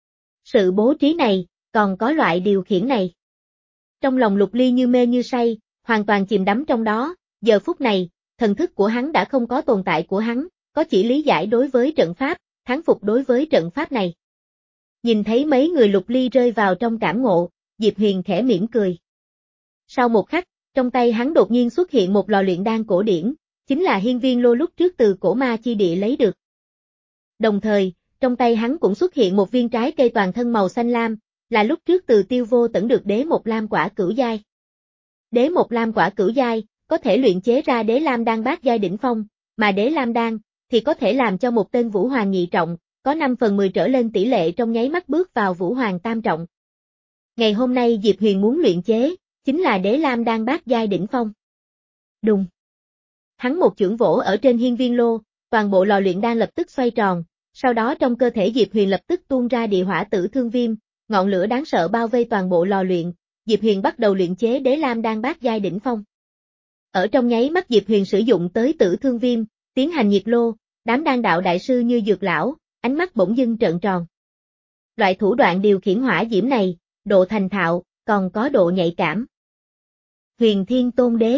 sự bố trí này, còn có loại điều khiển này. Trong lòng Lục Ly như mê như say, hoàn toàn chìm đắm trong đó, giờ phút này, thần thức của hắn đã không có tồn tại của hắn, có chỉ lý giải đối với trận pháp, thán phục đối với trận pháp này. Nhìn thấy mấy người Lục Ly rơi vào trong cảm ngộ, Diệp Huyền khẽ mỉm cười. Sau một khắc, trong tay hắn đột nhiên xuất hiện một lò luyện đan cổ điển, chính là hiên viên lô lúc trước từ cổ ma chi địa lấy được. Đồng thời, trong tay hắn cũng xuất hiện một viên trái cây toàn thân màu xanh lam, là lúc trước từ Tiêu Vô Tẩn được đế một lam quả cửu giai. Đế một lam quả cửu giai, có thể luyện chế ra đế lam đan bát giai đỉnh phong, mà đế lam đan, thì có thể làm cho một tên vũ hoàng nhị trọng, có năm phần mười trở lên tỷ lệ trong nháy mắt bước vào vũ hoàng tam trọng. Ngày hôm nay Diệp Huyền muốn luyện chế, chính là đế lam đan bát giai đỉnh phong. Đùng. Hắn một chưởng vỗ ở trên hiên viên lô, toàn bộ lò luyện đan lập tức xoay tròn, sau đó trong cơ thể Diệp Huyền lập tức tuôn ra địa hỏa tử thương viêm, ngọn lửa đáng sợ bao vây toàn bộ lò luyện, Diệp Huyền bắt đầu luyện chế đế lam đan bát giai đỉnh phong. Ở trong nháy mắt Diệp Huyền sử dụng tới tử thương viêm, tiến hành nhiệt lô, đám đan đạo đại sư như Dược lão, ánh mắt bỗng dưng trợn tròn. Loại thủ đoạn điều khiển hỏa diễm này, độ thành thạo, còn có độ nhạy cảm. Huyền Thiên Tôn Đế.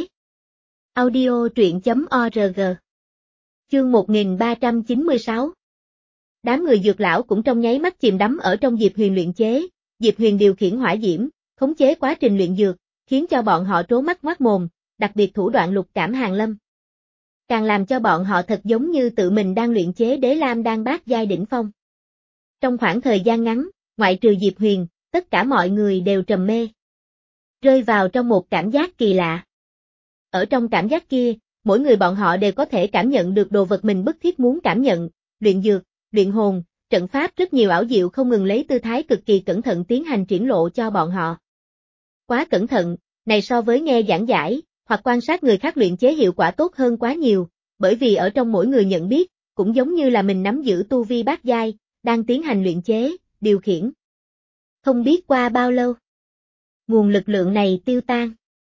Audio truyện chấm org. Chương một nghìn ba trăm chín mươi sáu. Đám người Dược lão cũng trong nháy mắt chìm đắm ở trong Diệp Huyền luyện chế, Diệp Huyền điều khiển hỏa diễm, khống chế quá trình luyện dược, khiến cho bọn họ trố mắt ngoác mồm, đặc biệt thủ đoạn lục cảm hàn lâm. Càng làm cho bọn họ thật giống như tự mình đang luyện chế đế lam đan bát giai đỉnh phong. Trong khoảng thời gian ngắn, ngoại trừ Diệp Huyền, tất cả mọi người đều trầm mê. Rơi vào trong một cảm giác kỳ lạ. Ở trong cảm giác kia, mỗi người bọn họ đều có thể cảm nhận được đồ vật mình bức thiết muốn cảm nhận, luyện dược, luyện hồn, trận pháp rất nhiều ảo diệu không ngừng lấy tư thái cực kỳ cẩn thận tiến hành triển lộ cho bọn họ. Quá cẩn thận, này so với nghe giảng giải, hoặc quan sát người khác luyện chế hiệu quả tốt hơn quá nhiều, bởi vì ở trong mỗi người nhận biết, cũng giống như là mình nắm giữ tu vi bát giai, đang tiến hành luyện chế, điều khiển. Không biết qua bao lâu, nguồn lực lượng này tiêu tan.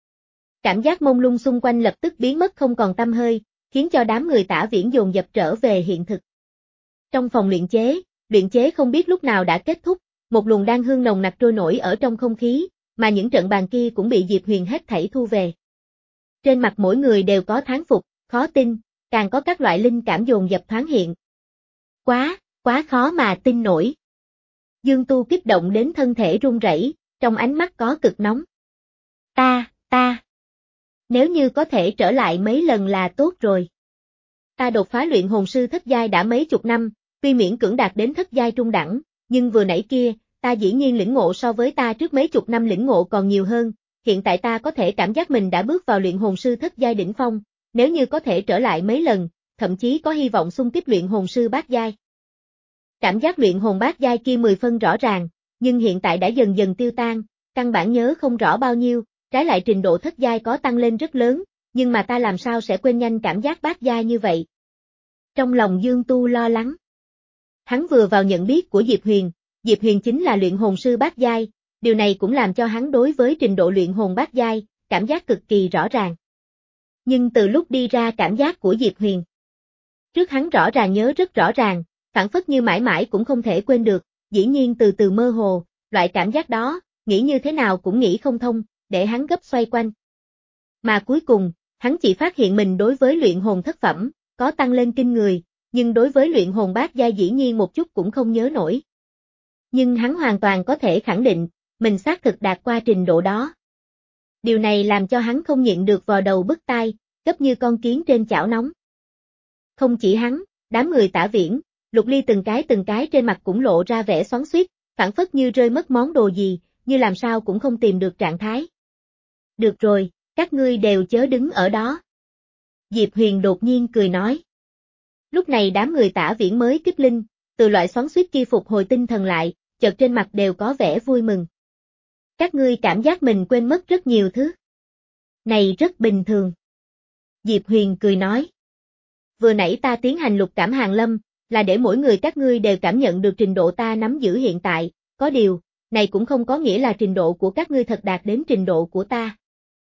Cảm giác mông lung xung quanh lập tức biến mất không còn tăm hơi, khiến cho đám người Tả Viễn dồn dập trở về hiện thực. Trong phòng luyện chế, luyện chế không biết lúc nào đã kết thúc, một luồng đan hương nồng nặc trôi nổi ở trong không khí, mà những trận bàn kia cũng bị Diệp Huyền hết thảy thu về. Trên mặt mỗi người đều có thán phục, khó tin, càng có các loại linh cảm dồn dập thoáng hiện. Quá, quá khó mà tin nổi. Dương Tu kích động đến thân thể run rẩy, trong ánh mắt có cực nóng. Ta, ta. Nếu như có thể trở lại mấy lần là tốt rồi. Ta đột phá luyện hồn sư thất giai đã mấy chục năm, tuy miễn cưỡng đạt đến thất giai trung đẳng, nhưng vừa nãy kia, ta dĩ nhiên lĩnh ngộ so với ta trước mấy chục năm lĩnh ngộ còn nhiều hơn, hiện tại ta có thể cảm giác mình đã bước vào luyện hồn sư thất giai đỉnh phong, nếu như có thể trở lại mấy lần, thậm chí có hy vọng xung kích luyện hồn sư bát giai. Cảm giác luyện hồn bát giai kia mười phân rõ ràng, nhưng hiện tại đã dần dần tiêu tan, căn bản nhớ không rõ bao nhiêu, trái lại trình độ thất giai có tăng lên rất lớn, nhưng mà ta làm sao sẽ quên nhanh cảm giác bát giai như vậy. Trong lòng Dương Tu lo lắng. Hắn vừa vào nhận biết của Diệp Huyền, Diệp Huyền chính là luyện hồn sư bát giai, điều này cũng làm cho hắn đối với trình độ luyện hồn bát giai, cảm giác cực kỳ rõ ràng. Nhưng từ lúc đi ra cảm giác của Diệp Huyền, trước hắn rõ ràng nhớ rất rõ ràng, phản phất như mãi mãi cũng không thể quên được, dĩ nhiên từ từ mơ hồ, loại cảm giác đó, nghĩ như thế nào cũng nghĩ không thông, để hắn gấp xoay quanh. Mà cuối cùng, hắn chỉ phát hiện mình đối với luyện hồn thất phẩm, có tăng lên kinh người, nhưng đối với luyện hồn bát giai dĩ nhiên một chút cũng không nhớ nổi. Nhưng hắn hoàn toàn có thể khẳng định, mình xác thực đạt qua trình độ đó. Điều này làm cho hắn không nhịn được vò đầu bứt tai, gấp như con kiến trên chảo nóng. Không chỉ hắn, đám người Tả Viễn, Lục Ly từng cái từng cái trên mặt cũng lộ ra vẻ xoắn xuýt, phản phất như rơi mất món đồ gì, như làm sao cũng không tìm được trạng thái. Được rồi, các ngươi đều chớ đứng ở đó. Diệp Huyền đột nhiên cười nói. Lúc này đám người Tả Viễn mới kích linh, từ loại xoắn xuýt kia phục hồi tinh thần lại, chợt trên mặt đều có vẻ vui mừng. Các ngươi cảm giác mình quên mất rất nhiều thứ. Này rất bình thường. Diệp Huyền cười nói. Vừa nãy ta tiến hành lục cảm hàn lâm, là để mỗi người các ngươi đều cảm nhận được trình độ ta nắm giữ hiện tại, có điều, này cũng không có nghĩa là trình độ của các ngươi thật đạt đến trình độ của ta.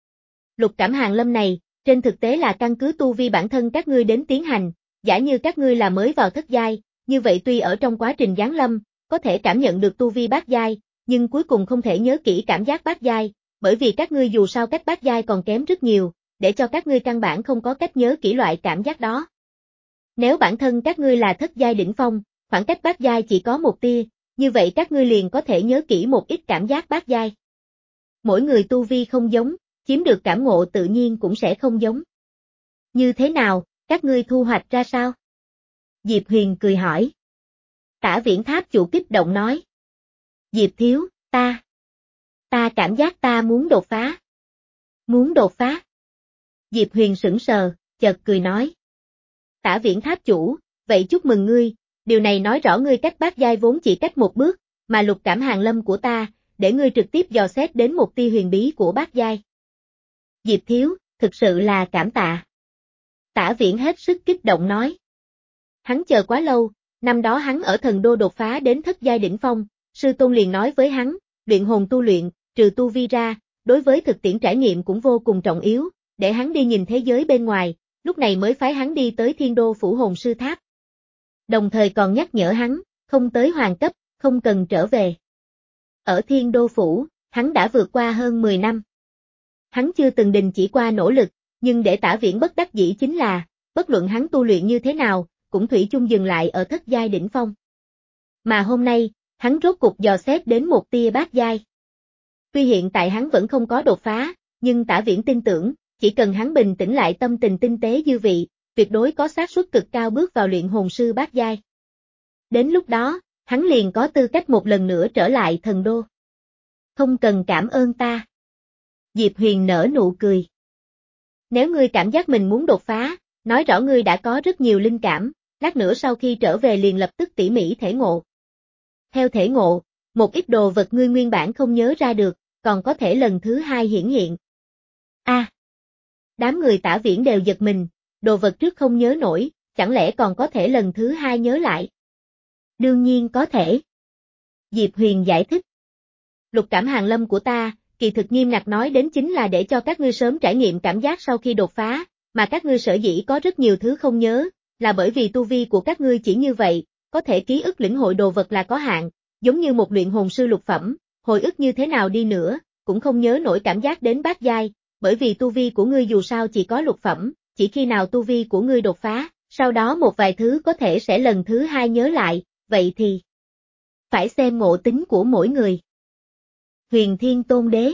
Lục cảm hàn lâm này, trên thực tế là căn cứ tu vi bản thân các ngươi đến tiến hành, giả như các ngươi là mới vào thất giai, như vậy tuy ở trong quá trình giáng lâm, có thể cảm nhận được tu vi bát giai, nhưng cuối cùng không thể nhớ kỹ cảm giác bát giai, bởi vì các ngươi dù sao cách bát giai còn kém rất nhiều, để cho các ngươi căn bản không có cách nhớ kỹ loại cảm giác đó. Nếu bản thân các ngươi là thất giai đỉnh phong, khoảng cách bát giai chỉ có một tia, như vậy các ngươi liền có thể nhớ kỹ một ít cảm giác bát giai. Mỗi người tu vi không giống, chiếm được cảm ngộ tự nhiên cũng sẽ không giống. Như thế nào, các ngươi thu hoạch ra sao? Diệp Huyền cười hỏi. Tả Viễn Tháp chủ kích động nói. Diệp thiếu, ta, ta cảm giác ta muốn đột phá. Muốn đột phá. Diệp Huyền sững sờ, chợt cười nói. Tả Viễn Tháp chủ, vậy chúc mừng ngươi, điều này nói rõ ngươi cách bát giai vốn chỉ cách một bước, mà lục cảm hàn lâm của ta, để ngươi trực tiếp dò xét đến một tia huyền bí của bát giai. Diệp thiếu, thực sự là cảm tạ. Tả Viễn hết sức kích động nói. Hắn chờ quá lâu, năm đó hắn ở thần đô đột phá đến thất giai đỉnh phong, sư tôn liền nói với hắn, luyện hồn tu luyện, trừ tu vi ra, đối với thực tiễn trải nghiệm cũng vô cùng trọng yếu, để hắn đi nhìn thế giới bên ngoài, lúc này mới phái hắn đi tới thiên đô phủ hồn sư tháp. Đồng thời còn nhắc nhở hắn, không tới hoàng cấp, không cần trở về. Ở thiên đô phủ, hắn đã vượt qua hơn mười năm. Hắn chưa từng đình chỉ qua nỗ lực, nhưng để Tả Viễn bất đắc dĩ chính là, bất luận hắn tu luyện như thế nào, cũng thủy chung dừng lại ở thất giai đỉnh phong. Mà hôm nay, hắn rốt cục dò xét đến một tia bát giai. Tuy hiện tại hắn vẫn không có đột phá, nhưng Tả Viễn tin tưởng, chỉ cần hắn bình tĩnh lại tâm tình tinh tế dư vị, tuyệt đối có xác suất cực cao bước vào luyện hồn sư bát giai. Đến lúc đó, hắn liền có tư cách một lần nữa trở lại thần đô. Không cần cảm ơn ta. Diệp Huyền nở nụ cười. Nếu ngươi cảm giác mình muốn đột phá, nói rõ ngươi đã có rất nhiều linh cảm, lát nữa sau khi trở về liền lập tức tỉ mỉ thể ngộ. Theo thể ngộ, một ít đồ vật ngươi nguyên bản không nhớ ra được, còn có thể lần thứ hai hiển hiện. A, à, đám người Tả Viễn đều giật mình, đồ vật trước không nhớ nổi, chẳng lẽ còn có thể lần thứ hai nhớ lại? Đương nhiên có thể. Diệp Huyền giải thích. Lục cảm hàn lâm của ta, kỳ thực nghiêm ngặt nói đến chính là để cho các ngươi sớm trải nghiệm cảm giác sau khi đột phá, mà các ngươi sở dĩ có rất nhiều thứ không nhớ, là bởi vì tu vi của các ngươi chỉ như vậy, có thể ký ức lĩnh hội đồ vật là có hạn, giống như một luyện hồn sư lục phẩm, hồi ức như thế nào đi nữa, cũng không nhớ nổi cảm giác đến bát giai, bởi vì tu vi của ngươi dù sao chỉ có lục phẩm, chỉ khi nào tu vi của ngươi đột phá, sau đó một vài thứ có thể sẽ lần thứ hai nhớ lại, vậy thì phải xem ngộ tính của mỗi người. Huyền Thiên Tôn Đế.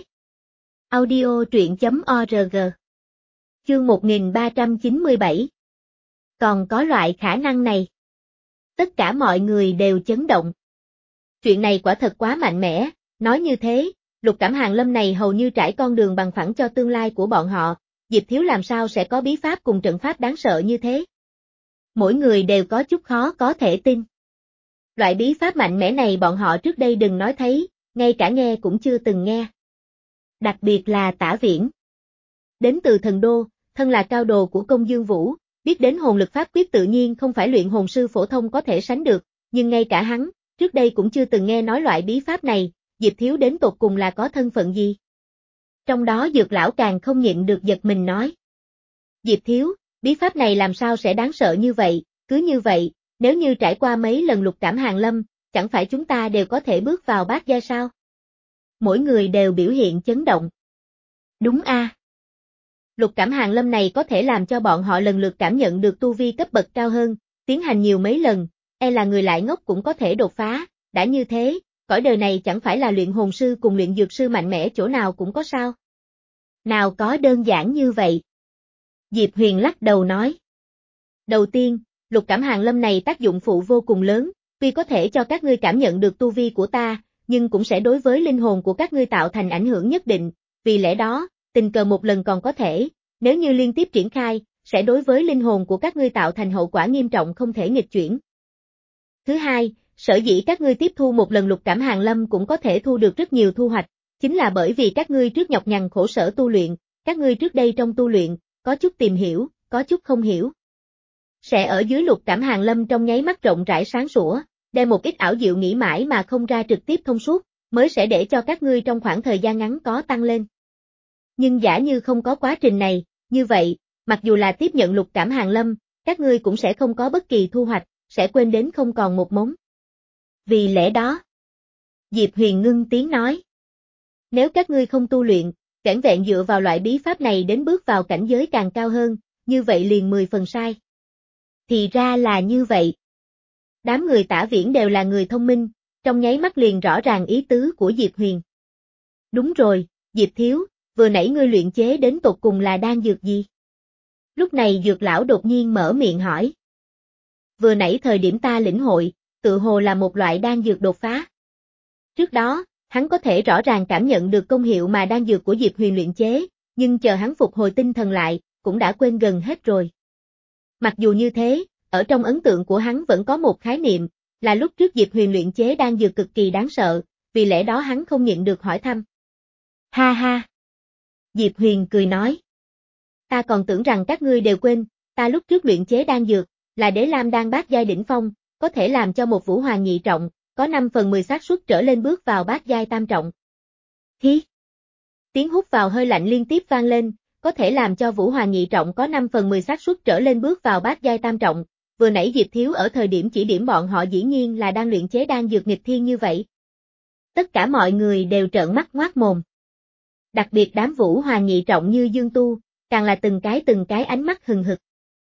Audio truyện chấm org. Chương một nghìn ba trăm chín mươi bảy. Còn có loại khả năng này. Tất cả mọi người đều chấn động. Chuyện này quả thật quá mạnh mẽ, nói như thế, lục cảm hàn lâm này hầu như trải con đường bằng phẳng cho tương lai của bọn họ, Diệp Thiếu làm sao sẽ có bí pháp cùng trận pháp đáng sợ như thế. Mỗi người đều có chút khó có thể tin. Loại bí pháp mạnh mẽ này bọn họ trước đây đừng nói thấy, ngay cả nghe cũng chưa từng nghe. Đặc biệt là Tả Viễn. Đến từ thần đô, thân là cao đồ của Công Dương Vũ, biết đến hồn lực pháp quyết tự nhiên không phải luyện hồn sư phổ thông có thể sánh được, nhưng ngay cả hắn, trước đây cũng chưa từng nghe nói loại bí pháp này, Diệp Thiếu đến tột cùng là có thân phận gì. Trong đó Dược lão càng không nhịn được giật mình nói. Diệp Thiếu, bí pháp này làm sao sẽ đáng sợ như vậy, cứ như vậy, nếu như trải qua mấy lần lục cảm hàn lâm, chẳng phải chúng ta đều có thể bước vào bát giai sao? Mỗi người đều biểu hiện chấn động. Đúng a. À. Lục cảm hàn lâm này có thể làm cho bọn họ lần lượt cảm nhận được tu vi cấp bậc cao hơn, tiến hành nhiều mấy lần, e là người lại ngốc cũng có thể đột phá, đã như thế, cõi đời này chẳng phải là luyện hồn sư cùng luyện dược sư mạnh mẽ chỗ nào cũng có sao? Nào có đơn giản như vậy? Diệp Huyền lắc đầu nói. Đầu tiên, lục cảm hàn lâm này tác dụng phụ vô cùng lớn, tuy có thể cho các ngươi cảm nhận được tu vi của ta, nhưng cũng sẽ đối với linh hồn của các ngươi tạo thành ảnh hưởng nhất định, vì lẽ đó, tình cờ một lần còn có thể, nếu như liên tiếp triển khai, sẽ đối với linh hồn của các ngươi tạo thành hậu quả nghiêm trọng không thể nghịch chuyển. Thứ hai, sở dĩ các ngươi tiếp thu một lần lục cảm hàn lâm cũng có thể thu được rất nhiều thu hoạch, chính là bởi vì các ngươi trước nhọc nhằn khổ sở tu luyện, các ngươi trước đây trong tu luyện, có chút tìm hiểu, có chút không hiểu. Sẽ ở dưới lục cảm hàn lâm trong nháy mắt rộng rãi sáng sủa, đem một ít ảo diệu nghĩ mãi mà không ra trực tiếp thông suốt, mới sẽ để cho các ngươi trong khoảng thời gian ngắn có tăng lên. Nhưng giả như không có quá trình này, như vậy, mặc dù là tiếp nhận lục cảm hàn lâm, các ngươi cũng sẽ không có bất kỳ thu hoạch, sẽ quên đến không còn một mống. Vì lẽ đó, Diệp Huyền ngưng tiếng nói, nếu các ngươi không tu luyện, vẻn vẹn dựa vào loại bí pháp này đến bước vào cảnh giới càng cao hơn, như vậy liền mười phần sai. Thì ra là như vậy. Đám người Tả Viễn đều là người thông minh, trong nháy mắt liền rõ ràng ý tứ của Diệp Huyền. Đúng rồi, Diệp Thiếu, vừa nãy ngươi luyện chế đến tột cùng là đan dược gì? Lúc này Dược lão đột nhiên mở miệng hỏi. Vừa nãy thời điểm ta lĩnh hội, tự hồ là một loại đan dược đột phá. Trước đó, hắn có thể rõ ràng cảm nhận được công hiệu mà đan dược của Diệp Huyền luyện chế, nhưng chờ hắn phục hồi tinh thần lại, cũng đã quên gần hết rồi. Mặc dù như thế, ở trong ấn tượng của hắn vẫn có một khái niệm, là lúc trước Diệp Huyền luyện chế đan dược cực kỳ đáng sợ, vì lẽ đó hắn không nhịn được hỏi thăm. Ha ha! Diệp Huyền cười nói. Ta còn tưởng rằng các ngươi đều quên, ta lúc trước luyện chế đan dược, là đế lam đan bát giai đỉnh phong, có thể làm cho một vũ hoàng nhị trọng, có năm phần mười xác suất trở lên bước vào bát giai tam trọng. Hí! Tiếng hút vào hơi lạnh liên tiếp vang lên, có thể làm cho vũ hoàng nhị trọng có năm phần mười xác suất trở lên bước vào bát giai tam trọng, vừa nãy Diệp Thiếu ở thời điểm chỉ điểm bọn họ dĩ nhiên là đang luyện chế đan dược nghịch thiên như vậy. Tất cả mọi người đều trợn mắt ngoác mồm. Đặc biệt đám vũ hoàng nhị trọng như Dương Tu, càng là từng cái từng cái ánh mắt hừng hực.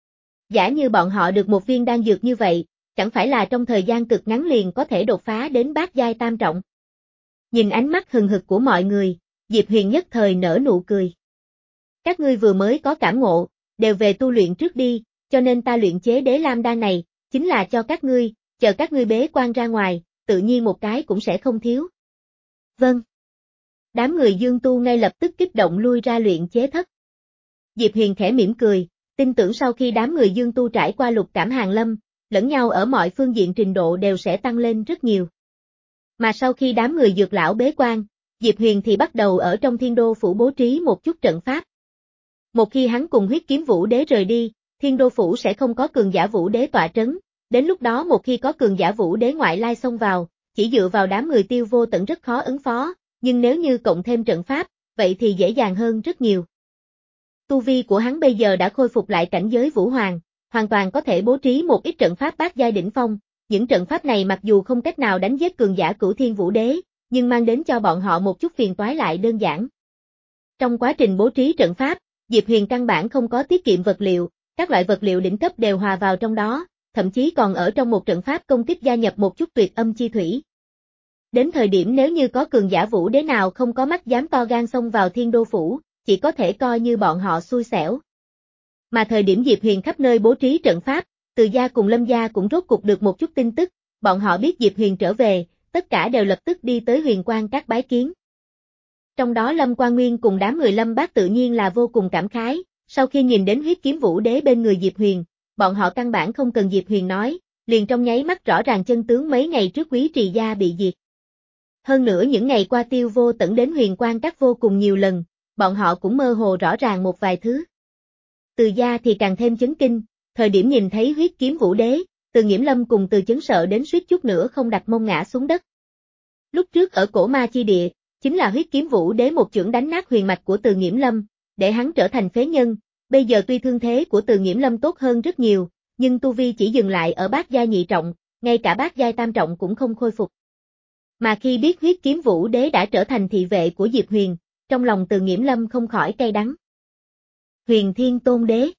Giả như bọn họ được một viên đan dược như vậy, chẳng phải là trong thời gian cực ngắn liền có thể đột phá đến bát giai tam trọng. Nhìn ánh mắt hừng hực của mọi người, Diệp Huyền nhất thời nở nụ cười. Các ngươi vừa mới có cảm ngộ, đều về tu luyện trước đi, cho nên ta luyện chế đế lam đan này, chính là cho các ngươi, chờ các ngươi bế quan ra ngoài, tự nhiên một cái cũng sẽ không thiếu. Vâng. Đám người Dương Tu ngay lập tức kích động lui ra luyện chế thất. Diệp Huyền khẽ mỉm cười, tin tưởng sau khi đám người Dương Tu trải qua lục cảm hàn lâm, lẫn nhau ở mọi phương diện trình độ đều sẽ tăng lên rất nhiều. Mà sau khi đám người Dược lão bế quan, Diệp Huyền thì bắt đầu ở trong Thiên Đô Phủ bố trí một chút trận pháp. Một khi hắn cùng huyết kiếm vũ đế rời đi, Thiên Đô Phủ sẽ không có cường giả vũ đế tọa trấn, đến lúc đó một khi có cường giả vũ đế ngoại lai xông vào, chỉ dựa vào đám người Tiêu Vô Tận rất khó ứng phó, nhưng nếu như cộng thêm trận pháp, vậy thì dễ dàng hơn rất nhiều. Tu vi của hắn bây giờ đã khôi phục lại cảnh giới vũ hoàng, hoàn toàn có thể bố trí một ít trận pháp bát giai đỉnh phong, những trận pháp này mặc dù không cách nào đánh giết cường giả cửu thiên vũ đế, nhưng mang đến cho bọn họ một chút phiền toái lại đơn giản. Trong quá trình bố trí trận pháp, Diệp Huyền căn bản không có tiết kiệm vật liệu, các loại vật liệu đỉnh cấp đều hòa vào trong đó, thậm chí còn ở trong một trận pháp công kích gia nhập một chút tuyệt âm chi thủy. Đến thời điểm nếu như có cường giả vũ đế nào không có mắt dám to gan xông vào Thiên Đô Phủ, chỉ có thể coi như bọn họ xui xẻo. Mà thời điểm Diệp Huyền khắp nơi bố trí trận pháp, Từ gia cùng Lâm gia cũng rốt cục được một chút tin tức, bọn họ biết Diệp Huyền trở về, tất cả đều lập tức đi tới Huyền Quang Các bái kiến. Trong đó Lâm Quan Nguyên cùng đám người Lâm Bác tự nhiên là vô cùng cảm khái, sau khi nhìn đến huyết kiếm vũ đế bên người Diệp Huyền, bọn họ căn bản không cần Diệp Huyền nói, liền trong nháy mắt rõ ràng chân tướng mấy ngày trước Quý Trì gia bị diệt. Hơn nữa những ngày qua Tiêu Vô Tận đến Huyền Quang Các vô cùng nhiều lần, bọn họ cũng mơ hồ rõ ràng một vài thứ. Từ gia thì càng thêm chấn kinh, thời điểm nhìn thấy huyết kiếm vũ đế, Từ Nghiễm Lâm cùng Từ Chấn sợ đến suýt chút nữa không đặt mông ngã xuống đất. Lúc trước ở cổ ma chi địa, chính là huyết kiếm vũ đế một chưởng đánh nát huyền mạch của Từ Nghiễm Lâm, để hắn trở thành phế nhân, bây giờ tuy thương thế của Từ Nghiễm Lâm tốt hơn rất nhiều, nhưng tu vi chỉ dừng lại ở bát giai nhị trọng, ngay cả bát giai tam trọng cũng không khôi phục. Mà khi biết huyết kiếm vũ đế đã trở thành thị vệ của Diệp Huyền, trong lòng Từ Nghiễm Lâm không khỏi cay đắng. Huyền Thiên Tôn Đế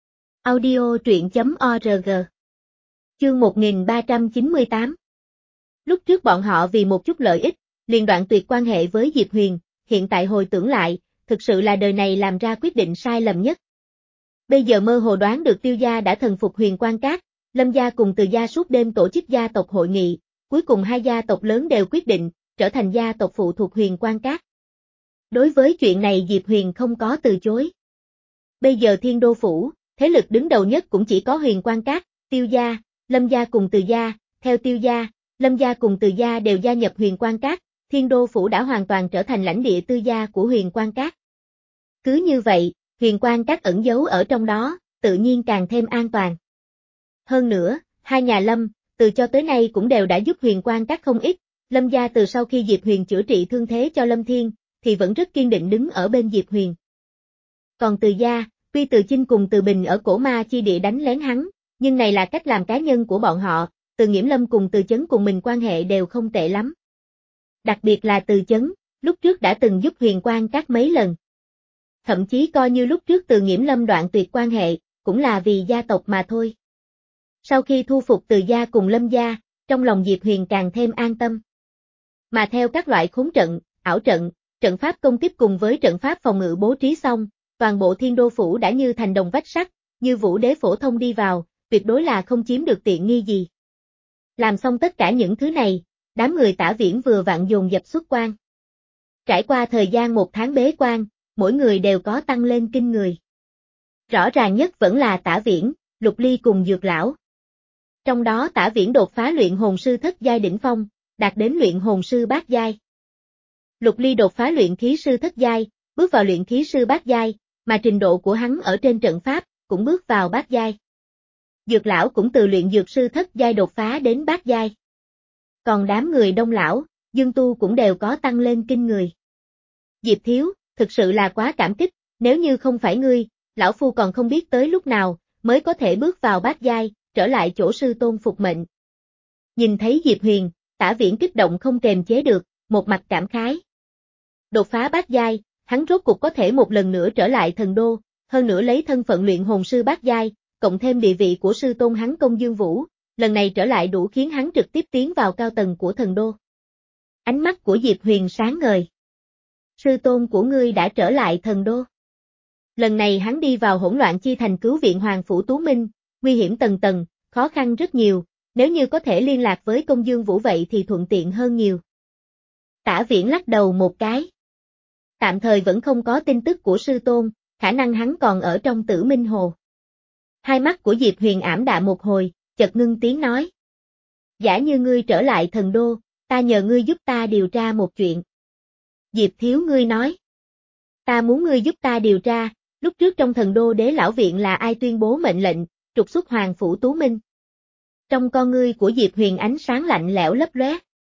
Audio truyện chấm org Chương một nghìn ba trăm chín mươi tám Lúc trước bọn họ vì một chút lợi ích, liền đoạn tuyệt quan hệ với Diệp Huyền, hiện tại hồi tưởng lại, thực sự là đời này làm ra quyết định sai lầm nhất. Bây giờ mơ hồ đoán được Tiêu gia đã thần phục Huyền Quang Các, Lâm gia cùng Từ gia suốt đêm tổ chức gia tộc hội nghị, cuối cùng hai gia tộc lớn đều quyết định, trở thành gia tộc phụ thuộc Huyền Quang Các. Đối với chuyện này Diệp Huyền không có từ chối. Bây giờ Thiên Đô Phủ, thế lực đứng đầu nhất cũng chỉ có Huyền Quang Các, Tiêu gia, Lâm gia cùng Từ gia, theo Tiêu gia, Lâm gia cùng Từ gia đều gia nhập Huyền Quang Các, Thiên Đô Phủ đã hoàn toàn trở thành lãnh địa tư gia của Huyền Quang Các. Cứ như vậy, Huyền Quang Các ẩn giấu ở trong đó, tự nhiên càng thêm an toàn. Hơn nữa, hai nhà Lâm, từ cho tới nay cũng đều đã giúp Huyền Quang Các không ít, Lâm gia từ sau khi Diệp Huyền chữa trị thương thế cho Lâm Thiên, thì vẫn rất kiên định đứng ở bên Diệp Huyền. Còn Từ gia, tuy Từ Chinh cùng Từ Bình ở cổ ma chi địa đánh lén hắn, nhưng này là cách làm cá nhân của bọn họ, Từ Nghiễm Lâm cùng Từ Chấn cùng mình quan hệ đều không tệ lắm. Đặc biệt là Từ Chấn, lúc trước đã từng giúp Huyền Quang Các mấy lần. Thậm chí coi như lúc trước Từ Nghiễm Lâm đoạn tuyệt quan hệ, cũng là vì gia tộc mà thôi. Sau khi thu phục Từ gia cùng Lâm gia, trong lòng Diệp Huyền càng thêm an tâm. Mà theo các loại khốn trận, ảo trận, trận pháp công kích cùng với trận pháp phòng ngự bố trí xong, toàn bộ Thiên Đô phủ đã như thành đồng vách sắt, như Vũ Đế phổ thông đi vào, tuyệt đối là không chiếm được tiện nghi gì. Làm xong tất cả những thứ này, đám người Tả Viễn vừa vặn dồn dập xuất quan. Trải qua thời gian một tháng bế quan, mỗi người đều có tăng lên kinh người. Rõ ràng nhất vẫn là Tả Viễn, Lục Ly cùng Dược Lão. Trong đó Tả Viễn đột phá luyện hồn sư thất giai đỉnh phong, đạt đến luyện hồn sư bát giai. Lục Ly đột phá luyện khí sư thất giai, bước vào luyện khí sư bát giai, mà trình độ của hắn ở trên trận pháp, cũng bước vào bát giai. Dược Lão cũng từ luyện dược sư thất giai đột phá đến bát giai. Còn đám người Đông Lão, Dương Tu cũng đều có tăng lên kinh người. Diệp Thiếu, thực sự là quá cảm kích, nếu như không phải ngươi, Lão Phu còn không biết tới lúc nào, mới có thể bước vào bát giai, trở lại chỗ sư tôn phục mệnh. Nhìn thấy Diệp Huyền, Tả Viễn kích động không kềm chế được, một mặt cảm khái. Đột phá bát giai, hắn rốt cục có thể một lần nữa trở lại thần đô, hơn nữa lấy thân phận luyện hồn sư bát giai, cộng thêm địa vị của sư tôn hắn Công Dương Vũ, lần này trở lại đủ khiến hắn trực tiếp tiến vào cao tầng của thần đô. Ánh mắt của Diệp Huyền sáng ngời. Sư tôn của ngươi đã trở lại thần đô. Lần này hắn đi vào hỗn loạn chi thành cứu viện Hoàng Phủ Tú Minh, nguy hiểm tầng tầng, khó khăn rất nhiều, nếu như có thể liên lạc với Công Dương Vũ vậy thì thuận tiện hơn nhiều. Tả Viễn lắc đầu một cái. Tạm thời vẫn không có tin tức của sư tôn, khả năng hắn còn ở trong Tử Minh Hồ. Hai mắt của Diệp Huyền ảm đạm một hồi, chợt ngưng tiếng nói. Giả như ngươi trở lại thần đô, ta nhờ ngươi giúp ta điều tra một chuyện. Diệp Thiếu ngươi nói. Ta muốn ngươi giúp ta điều tra, lúc trước trong thần đô đế lão viện là ai tuyên bố mệnh lệnh, trục xuất Hoàng Phủ Tú Minh. Trong con ngươi của Diệp Huyền ánh sáng lạnh lẽo lấp lóe.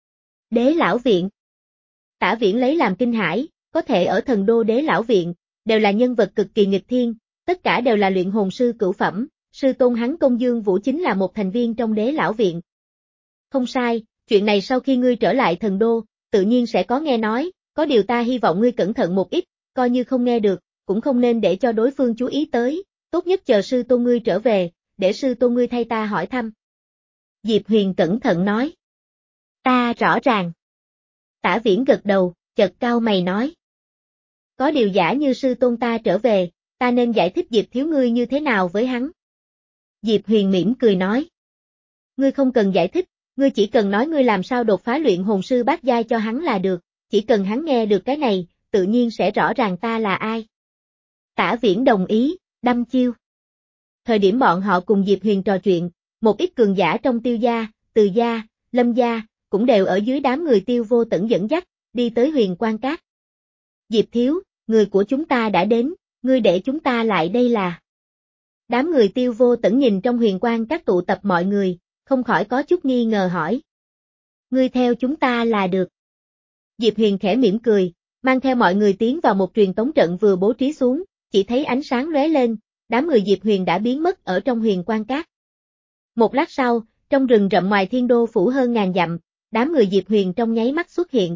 Đế lão viện. Tả Viễn lấy làm kinh hãi, có thể ở thần đô đế lão viện, đều là nhân vật cực kỳ nghịch thiên, tất cả đều là luyện hồn sư cửu phẩm, sư tôn hắn Công Dương Vũ chính là một thành viên trong đế lão viện. Không sai, chuyện này sau khi ngươi trở lại thần đô, tự nhiên sẽ có nghe nói, có điều ta hy vọng ngươi cẩn thận một ít, coi như không nghe được, cũng không nên để cho đối phương chú ý tới, tốt nhất chờ sư tôn ngươi trở về, để sư tôn ngươi thay ta hỏi thăm. Diệp Huyền cẩn thận nói. Ta rõ ràng. Tả Viễn gật đầu, chợt cau mày nói. Có điều giả như sư tôn ta trở về, ta nên giải thích Diệp Thiếu ngươi như thế nào với hắn? Diệp Huyền mỉm cười nói. Ngươi không cần giải thích, ngươi chỉ cần nói ngươi làm sao đột phá luyện hồn sư bát giai cho hắn là được, chỉ cần hắn nghe được cái này, tự nhiên sẽ rõ ràng ta là ai. Tả Viễn đồng ý, đâm chiêu. Thời điểm bọn họ cùng Diệp Huyền trò chuyện, một ít cường giả trong Tiêu gia, Từ gia, Lâm gia, cũng đều ở dưới đám người Tiêu Vô Tẩn dẫn dắt, đi tới Huyền Quan Cát. Diệp Thiếu, người của chúng ta đã đến, ngươi để chúng ta lại đây là. Đám người Tiêu Vô Tẩn nhìn trong Huyền Quan Cát tụ tập mọi người, không khỏi có chút nghi ngờ hỏi. Ngươi theo chúng ta là được. Diệp Huyền khẽ mỉm cười, mang theo mọi người tiến vào một truyền tống trận vừa bố trí xuống, chỉ thấy ánh sáng lóe lên, đám người Diệp Huyền đã biến mất ở trong Huyền Quan Cát. Một lát sau, trong rừng rậm ngoài Thiên Đô phủ hơn ngàn dặm, đám người Diệp Huyền trong nháy mắt xuất hiện.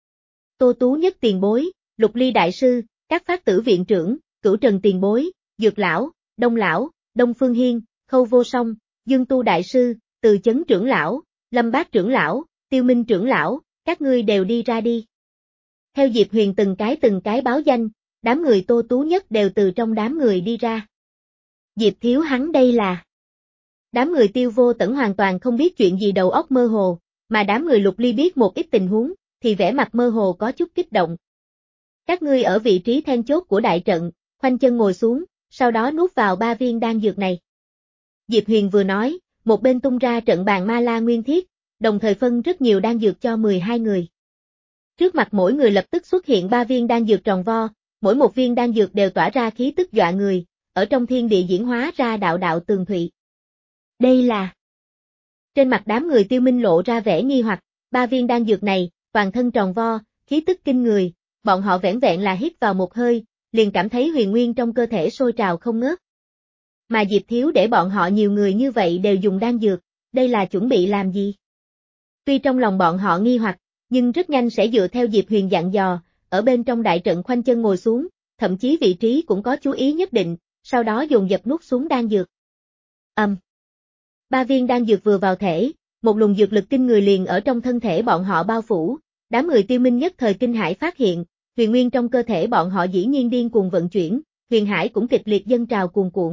Tô Tú Nhất tiền bối, Lục Ly đại sư, các phát tử viện trưởng, Cửu Trần tiền bối, Dược lão, Đông lão, Đông Phương Hiên, Khâu Vô Song, Dương Tu đại sư, Từ Chấn trưởng lão, Lâm Bát trưởng lão, Tiêu Minh trưởng lão, các ngươi đều đi ra đi. Theo Diệp Huyền từng cái từng cái báo danh, đám người Tô Tú Nhất đều từ trong đám người đi ra. Diệp Thiếu hắn đây là. Đám người Tiêu Vô Tẩn hoàn toàn không biết chuyện gì đầu óc mơ hồ, mà đám người Lục Ly biết một ít tình huống, thì vẻ mặt mơ hồ có chút kích động. Các ngươi ở vị trí then chốt của đại trận, khoanh chân ngồi xuống, sau đó nuốt vào ba viên đan dược này. Diệp Huyền vừa nói, một bên tung ra trận bàn ma la nguyên thiết, đồng thời phân rất nhiều đan dược cho mười hai người. Trước mặt mỗi người lập tức xuất hiện ba viên đan dược tròn vo, mỗi một viên đan dược đều tỏa ra khí tức dọa người, ở trong thiên địa diễn hóa ra đạo đạo tường thụy. Đây là... Trên mặt đám người Tiêu Minh lộ ra vẻ nghi hoặc, ba viên đan dược này, toàn thân tròn vo, khí tức kinh người, bọn họ vẻn vẹn là hít vào một hơi, liền cảm thấy huyền nguyên trong cơ thể sôi trào không ngớt. Mà Diệp Thiếu để bọn họ nhiều người như vậy đều dùng đan dược, đây là chuẩn bị làm gì? Tuy trong lòng bọn họ nghi hoặc, nhưng rất nhanh sẽ dựa theo Diệp Huyền dặn dò, ở bên trong đại trận khoanh chân ngồi xuống, thậm chí vị trí cũng có chú ý nhất định, sau đó dồn dập nuốt xuống đan dược. Âm. Um. Ba viên đan dược vừa vào thể, một luồng dược lực kinh người liền ở trong thân thể bọn họ bao phủ, đám người Tiêu Minh nhất thời kinh hãi phát hiện, huyền nguyên trong cơ thể bọn họ dĩ nhiên điên cuồng vận chuyển, huyền hải cũng kịch liệt dâng trào cuồn cuộn.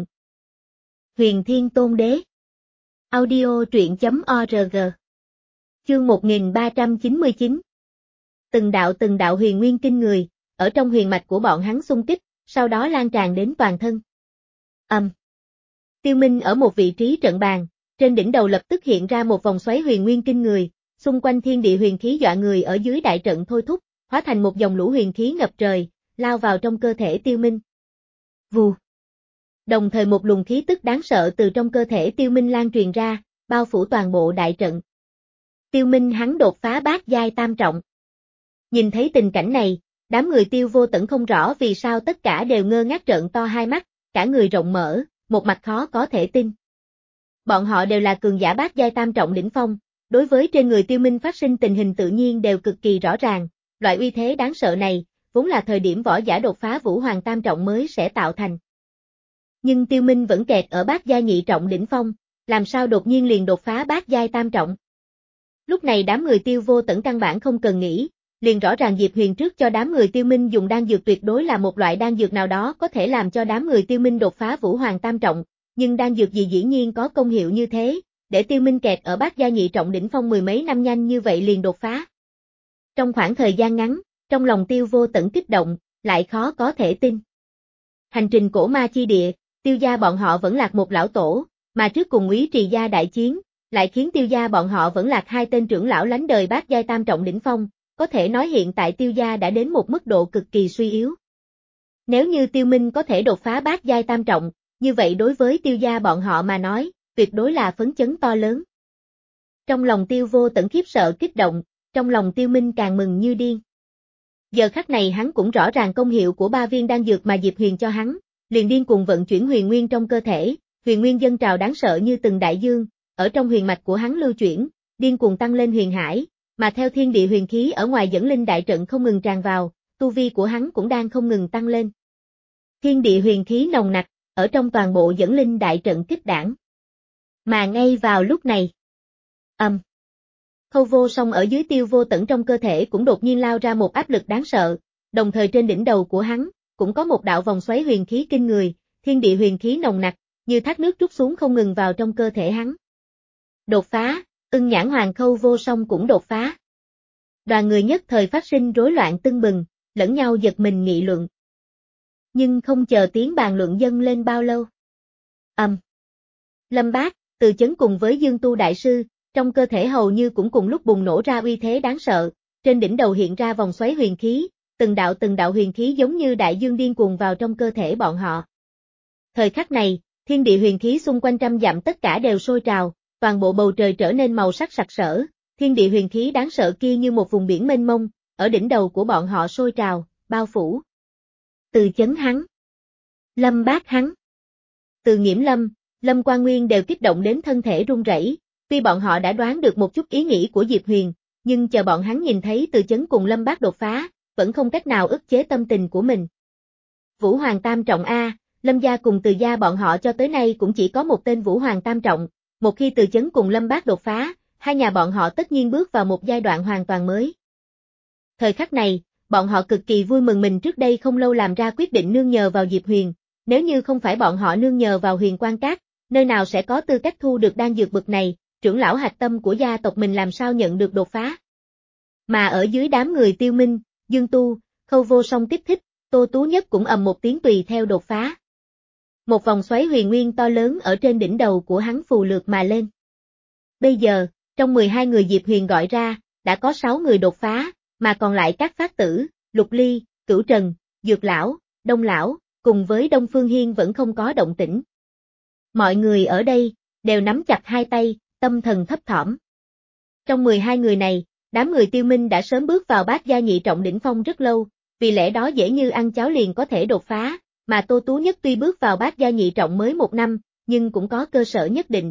Huyền Thiên Tôn Đế. Audio truyện chấm org. Chương một nghìn ba trăm chín mươi chín. Từng đạo từng đạo huyền nguyên kinh người, ở trong huyền mạch của bọn hắn xung kích, sau đó lan tràn đến toàn thân. Âm. Um. Tiêu Minh ở một vị trí trận bàn, trên đỉnh đầu lập tức hiện ra một vòng xoáy huyền nguyên kinh người, xung quanh thiên địa huyền khí dọa người ở dưới đại trận thôi thúc, hóa thành một dòng lũ huyền khí ngập trời, lao vào trong cơ thể Tiêu Minh. Vù. Đồng thời một luồng khí tức đáng sợ từ trong cơ thể Tiêu Minh lan truyền ra, bao phủ toàn bộ đại trận. Tiêu Minh hắn đột phá bát giai tam trọng. Nhìn thấy tình cảnh này, đám người Tiêu Vô Tẫn không rõ vì sao tất cả đều ngơ ngác trợn to hai mắt, cả người rộng mở, một mặt khó có thể tin. Bọn họ đều là cường giả bát giai tam trọng đỉnh phong, đối với trên người Tiêu Minh phát sinh tình hình tự nhiên đều cực kỳ rõ ràng, loại uy thế đáng sợ này, vốn là thời điểm võ giả đột phá vũ hoàng tam trọng mới sẽ tạo thành. Nhưng Tiêu Minh vẫn kẹt ở bát giai nhị trọng đỉnh phong, làm sao đột nhiên liền đột phá bát giai tam trọng. Lúc này đám người Tiêu Vô Tẫn căn bản không cần nghĩ, liền rõ ràng Diệp Huyền trước cho đám người Tiêu Minh dùng đan dược tuyệt đối là một loại đan dược nào đó có thể làm cho đám người Tiêu Minh đột phá vũ hoàng tam trọng, nhưng đan dược gì dĩ nhiên có công hiệu như thế, để Tiêu Minh kẹt ở bát giai nhị trọng đỉnh phong mười mấy năm nhanh như vậy liền đột phá. Trong khoảng thời gian ngắn, trong lòng Tiêu Vô Tẫn kích động, lại khó có thể tin. Hành trình cổ ma chi địa, Tiêu gia bọn họ vẫn lạc một lão tổ, mà trước cùng Úy Trì gia đại chiến, lại khiến Tiêu gia bọn họ vẫn lạc hai tên trưởng lão lánh đời bát giai tam trọng đỉnh phong, có thể nói hiện tại Tiêu gia đã đến một mức độ cực kỳ suy yếu. Nếu như Tiêu Minh có thể đột phá bát giai tam trọng, như vậy đối với Tiêu gia bọn họ mà nói, tuyệt đối là phấn chấn to lớn. Trong lòng Tiêu Vô Tẫn khiếp sợ kích động, trong lòng Tiêu Minh càng mừng như điên. Giờ khắc này hắn cũng rõ ràng công hiệu của ba viên đan dược mà Diệp Huyền cho hắn, liền điên cuồng vận chuyển huyền nguyên trong cơ thể, huyền nguyên dâng trào đáng sợ như từng đại dương, ở trong huyền mạch của hắn lưu chuyển, điên cuồng tăng lên huyền hải, mà theo thiên địa huyền khí ở ngoài dẫn linh đại trận không ngừng tràn vào, tu vi của hắn cũng đang không ngừng tăng lên. Thiên địa huyền khí nồng nặc, ở trong toàn bộ dẫn linh đại trận kích đảng. Mà ngay vào lúc này, âm. Um. Khâu Vô Song ở dưới Tiêu Vô Tẫn trong cơ thể cũng đột nhiên lao ra một áp lực đáng sợ, đồng thời trên đỉnh đầu của hắn, cũng có một đạo vòng xoáy huyền khí kinh người, thiên địa huyền khí nồng nặc, như thác nước trút xuống không ngừng vào trong cơ thể hắn. Đột phá, Ưng Nhãn Hoàng Khâu Vô Song cũng đột phá. Đoàn người nhất thời phát sinh rối loạn tưng bừng, lẫn nhau giật mình nghị luận. Nhưng không chờ tiếng bàn luận dâng lên bao lâu. Ầm. Um. Lâm Bác, Từ Chấn cùng với Dương Tu Đại Sư, trong cơ thể hầu như cũng cùng lúc bùng nổ ra uy thế đáng sợ, trên đỉnh đầu hiện ra vòng xoáy huyền khí, từng đạo từng đạo huyền khí giống như đại dương điên cuồng vào trong cơ thể bọn họ. Thời khắc này, thiên địa huyền khí xung quanh trăm dặm tất cả đều sôi trào, toàn bộ bầu trời trở nên màu sắc sặc sỡ, thiên địa huyền khí đáng sợ kia như một vùng biển mênh mông, ở đỉnh đầu của bọn họ sôi trào, bao phủ. Từ Chấn hắn, Lâm Bác hắn, Từ Nghiễm Lâm, Lâm Quan Nguyên đều kích động đến thân thể run rẩy. Tuy bọn họ đã đoán được một chút ý nghĩ của Diệp Huyền, nhưng chờ bọn hắn nhìn thấy Từ Chấn cùng Lâm Bác đột phá, vẫn không cách nào ức chế tâm tình của mình. Vũ Hoàng Tam Trọng A, Lâm gia cùng Từ gia bọn họ cho tới nay cũng chỉ có một tên Vũ Hoàng Tam Trọng, một khi Từ Chấn cùng Lâm Bác đột phá, hai nhà bọn họ tất nhiên bước vào một giai đoạn hoàn toàn mới. Thời khắc này, bọn họ cực kỳ vui mừng mình trước đây không lâu làm ra quyết định nương nhờ vào Diệp Huyền, nếu như không phải bọn họ nương nhờ vào Huyền Quan Các, nơi nào sẽ có tư cách thu được đan dược bực này. Trưởng lão hạch tâm của gia tộc mình làm sao nhận được đột phá. Mà ở dưới đám người Tiêu Minh, Dương Tu, Khâu Vô Song tiếp thích, Tô Tú Nhất cũng ầm một tiếng tùy theo đột phá. Một vòng xoáy huyền nguyên to lớn ở trên đỉnh đầu của hắn phù lượt mà lên. Bây giờ, trong mười hai người Diệp Huyền gọi ra, đã có sáu người đột phá, mà còn lại các phát tử, Lục Ly, Cửu Trần, Dược Lão, Đông Lão, cùng với Đông Phương Hiên vẫn không có động tĩnh. Mọi người ở đây, đều nắm chặt hai tay, tâm thần thấp thỏm. Trong mười hai người này, đám người Tiêu Minh đã sớm bước vào bát giai nhị trọng đỉnh phong rất lâu, vì lẽ đó dễ như ăn cháo liền có thể đột phá, mà Tô Tú Nhất tuy bước vào bát giai nhị trọng mới một năm, nhưng cũng có cơ sở nhất định.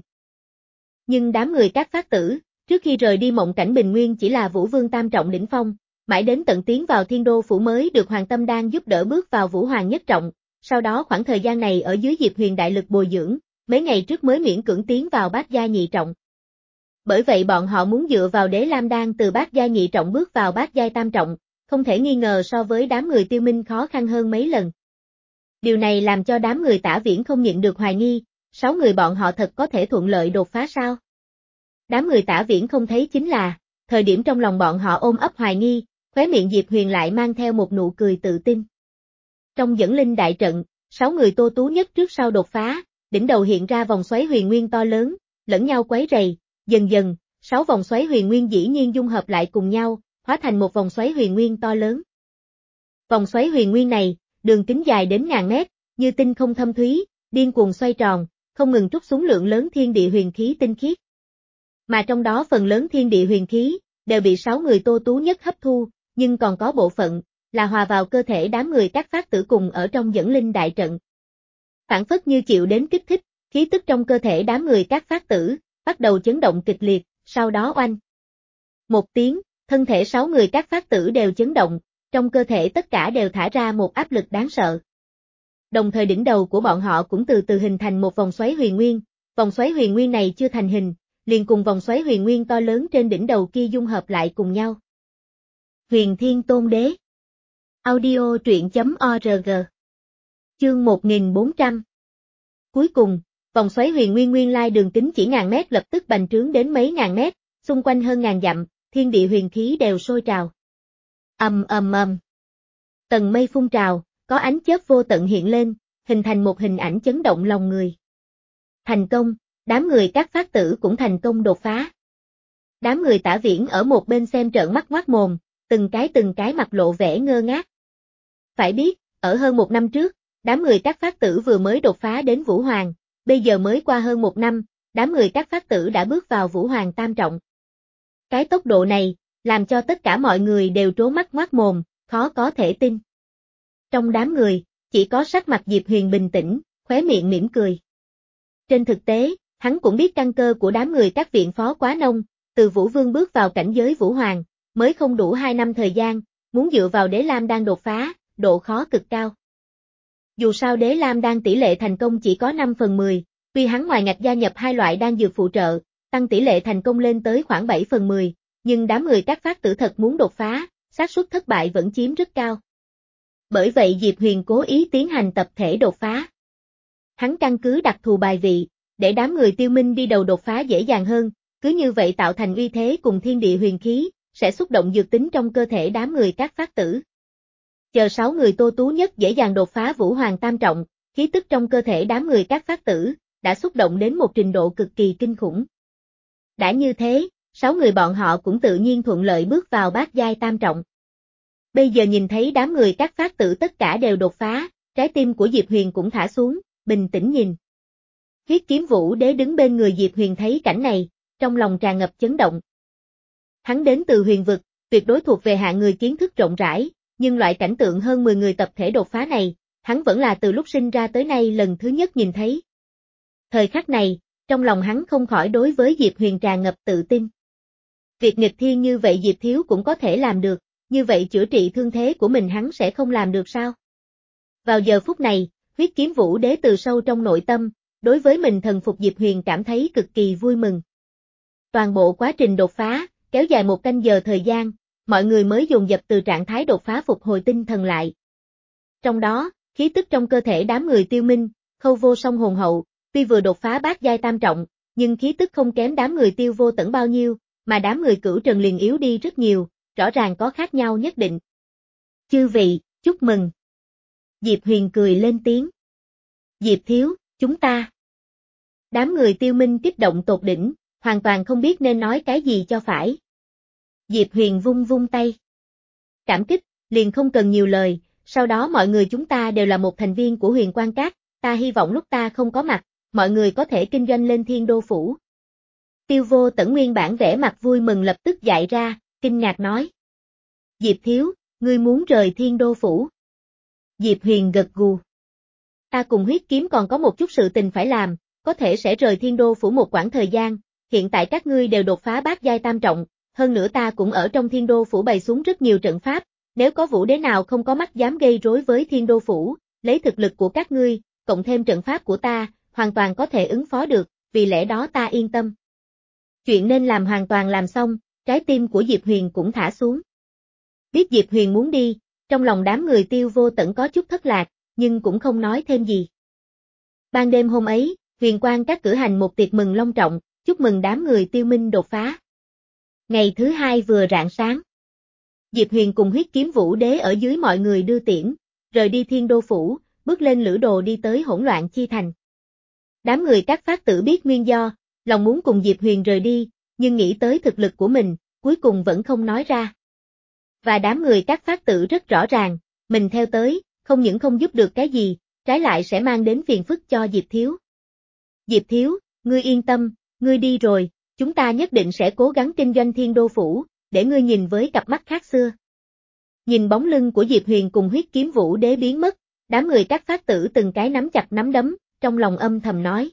Nhưng đám người các phát tử, trước khi rời đi mộng cảnh bình nguyên chỉ là Vũ Vương tam trọng đỉnh phong, mãi đến tận tiến vào Thiên Đô phủ mới được Hoàng Tâm Đan giúp đỡ bước vào Vũ Hoàng nhất trọng, sau đó khoảng thời gian này ở dưới Diệp Huyền đại lực bồi dưỡng, mấy ngày trước mới miễn cưỡng tiến vào bát giai nhị trọng. Bởi vậy bọn họ muốn dựa vào đế lam đan từ bát giai nhị trọng bước vào bát giai tam trọng, không thể nghi ngờ so với đám người Tiêu Minh khó khăn hơn mấy lần. Điều này làm cho đám người Tả Viễn không nhịn được hoài nghi, sáu người bọn họ thật có thể thuận lợi đột phá sao? Đám người Tả Viễn không thấy chính là, thời điểm trong lòng bọn họ ôm ấp hoài nghi, khóe miệng Diệp Huyền lại mang theo một nụ cười tự tin. Trong dẫn linh đại trận, sáu người Tô Tú nhất trước sau đột phá, đỉnh đầu hiện ra vòng xoáy huyền nguyên to lớn, lẫn nhau quấy rầy, dần dần, sáu vòng xoáy huyền nguyên dĩ nhiên dung hợp lại cùng nhau, hóa thành một vòng xoáy huyền nguyên to lớn. Vòng xoáy huyền nguyên này, đường kính dài đến ngàn mét, như tinh không thâm thúy, điên cuồng xoay tròn, không ngừng trút xuống lượng lớn thiên địa huyền khí tinh khiết. Mà trong đó phần lớn thiên địa huyền khí, đều bị sáu người Tô Tú nhất hấp thu, nhưng còn có bộ phận, là hòa vào cơ thể đám người các phát tử cùng ở trong dẫn linh đại trận. Phản phất như chịu đến kích thích, khí tức trong cơ thể đám người các phát tử, bắt đầu chấn động kịch liệt, sau đó oanh. Một tiếng, thân thể sáu người các phát tử đều chấn động, trong cơ thể tất cả đều thả ra một áp lực đáng sợ. Đồng thời đỉnh đầu của bọn họ cũng từ từ hình thành một vòng xoáy huyền nguyên, vòng xoáy huyền nguyên này chưa thành hình, liền cùng vòng xoáy huyền nguyên to lớn trên đỉnh đầu kia dung hợp lại cùng nhau. Huyền Thiên Tôn Đế. Audio truyện chấm org. Chương một nghìn bốn trăm. Cuối cùng, vòng xoáy huyền nguyên nguyên lai đường kính chỉ ngàn mét lập tức bành trướng đến mấy ngàn mét, xung quanh hơn ngàn dặm, thiên địa huyền khí đều sôi trào. Ầm ầm ầm. Tầng mây phun trào, có ánh chớp vô tận hiện lên, hình thành một hình ảnh chấn động lòng người. Thành công, đám người các phát tử cũng thành công đột phá. Đám người Tả Viễn ở một bên xem trợn mắt ngoác mồm, từng cái từng cái mặt lộ vẻ ngơ ngác. Phải biết, ở hơn một năm trước, đám người các phát tử vừa mới đột phá đến Vũ Hoàng, bây giờ mới qua hơn một năm, đám người các phát tử đã bước vào Vũ Hoàng tam trọng. Cái tốc độ này, làm cho tất cả mọi người đều trố mắt ngoác mồm, khó có thể tin. Trong đám người, chỉ có sắc mặt Diệp Huyền bình tĩnh, khóe miệng mỉm cười. Trên thực tế, hắn cũng biết căn cơ của đám người các viện phó quá nông, từ Vũ Vương bước vào cảnh giới Vũ Hoàng, mới không đủ hai năm thời gian, muốn dựa vào Đế Lam Đan đột phá, độ khó cực cao. Dù sao Đế Lam Đan tỷ lệ thành công chỉ có năm phần mười, tuy hắn ngoài ngạch gia nhập hai loại đan dược phụ trợ, tăng tỷ lệ thành công lên tới khoảng bảy phần mười, nhưng đám người các phát tử thật muốn đột phá, xác suất thất bại vẫn chiếm rất cao. Bởi vậy Diệp Huyền cố ý tiến hành tập thể đột phá. Hắn căn cứ đặc thù bài vị, để đám người Tiêu Minh đi đầu đột phá dễ dàng hơn, cứ như vậy tạo thành uy thế cùng thiên địa huyền khí, sẽ xúc động dược tính trong cơ thể đám người các phát tử. Chờ sáu người Tô Tú nhất dễ dàng đột phá Vũ Hoàng tam trọng, khí tức trong cơ thể đám người các phát tử, đã xúc động đến một trình độ cực kỳ kinh khủng. Đã như thế, sáu người bọn họ cũng tự nhiên thuận lợi bước vào bát giai tam trọng. Bây giờ nhìn thấy đám người các phát tử tất cả đều đột phá, trái tim của Diệp Huyền cũng thả xuống, bình tĩnh nhìn. Huyết Kiếm Vũ Đế đứng bên người Diệp Huyền thấy cảnh này, trong lòng tràn ngập chấn động. Hắn đến từ huyền vực, tuyệt đối thuộc về hạng người kiến thức rộng rãi, nhưng loại cảnh tượng hơn mười người tập thể đột phá này, hắn vẫn là từ lúc sinh ra tới nay lần thứ nhất nhìn thấy. Thời khắc này, trong lòng hắn không khỏi đối với Diệp Huyền tràn ngập tự tin. Việc nghịch thiên như vậy Diệp Thiếu cũng có thể làm được, như vậy chữa trị thương thế của mình hắn sẽ không làm được sao? Vào giờ phút này, Huyết Kiếm Vũ Đế từ sâu trong nội tâm, đối với mình thần phục Diệp Huyền cảm thấy cực kỳ vui mừng. Toàn bộ quá trình đột phá, kéo dài một canh giờ thời gian, mọi người mới dồn dập từ trạng thái đột phá phục hồi tinh thần lại. Trong đó, khí tức trong cơ thể đám người Tiêu Minh, Khâu Vô Song hồn hậu, tuy vừa đột phá bát giai tam trọng, nhưng khí tức không kém đám người Tiêu Vô Tẩn bao nhiêu, mà đám người Cửu Trần liền yếu đi rất nhiều, rõ ràng có khác nhau nhất định. Chư vị, chúc mừng. Diệp Huyền cười lên tiếng. Diệp Thiếu, chúng ta. Đám người Tiêu Minh kích động tột đỉnh, hoàn toàn không biết nên nói cái gì cho phải. Diệp Huyền vung vung tay. Cảm kích, liền không cần nhiều lời, sau đó mọi người chúng ta đều là một thành viên của Huyền Quan Các, ta hy vọng lúc ta không có mặt, mọi người có thể kinh doanh lên Thiên Đô Phủ. Tiêu Vô Tẩn nguyên bản vẻ mặt vui mừng lập tức dại ra, kinh ngạc nói. Diệp Thiếu, ngươi muốn rời Thiên Đô Phủ. Diệp Huyền gật gù. Ta cùng Huyết Kiếm còn có một chút sự tình phải làm, có thể sẽ rời Thiên Đô Phủ một quãng thời gian, hiện tại các ngươi đều đột phá bát giai tam trọng, hơn nữa ta cũng ở trong Thiên Đô Phủ bày xuống rất nhiều trận pháp, nếu có vũ đế nào không có mắt dám gây rối với Thiên Đô Phủ, lấy thực lực của các ngươi, cộng thêm trận pháp của ta, hoàn toàn có thể ứng phó được, vì lẽ đó ta yên tâm. Chuyện nên làm hoàn toàn làm xong, trái tim của Diệp Huyền cũng thả xuống. Biết Diệp Huyền muốn đi, trong lòng đám người Tiêu Vô Tận có chút thất lạc, nhưng cũng không nói thêm gì. Ban đêm hôm ấy, Huyền Quang Các cử hành một tiệc mừng long trọng, chúc mừng đám người Tiêu Minh đột phá. Ngày thứ hai vừa rạng sáng, Diệp Huyền cùng Huyết Kiếm Vũ Đế ở dưới mọi người đưa tiễn, rời đi Thiên Đô Phủ, bước lên lữ đồ đi tới Hỗn Loạn Chi Thành. Đám người Các Phát Tử biết nguyên do, lòng muốn cùng Diệp Huyền rời đi, nhưng nghĩ tới thực lực của mình, cuối cùng vẫn không nói ra. Và đám người Các Phát Tử rất rõ ràng, mình theo tới, không những không giúp được cái gì, trái lại sẽ mang đến phiền phức cho Diệp Thiếu. Diệp Thiếu, ngươi yên tâm, ngươi đi rồi, chúng ta nhất định sẽ cố gắng kinh doanh Thiên Đô Phủ, để ngươi nhìn với cặp mắt khác xưa. Nhìn bóng lưng của Diệp Huyền cùng Huyết Kiếm Vũ Đế biến mất, đám người Các Phát Tử từng cái nắm chặt nắm đấm, trong lòng âm thầm nói.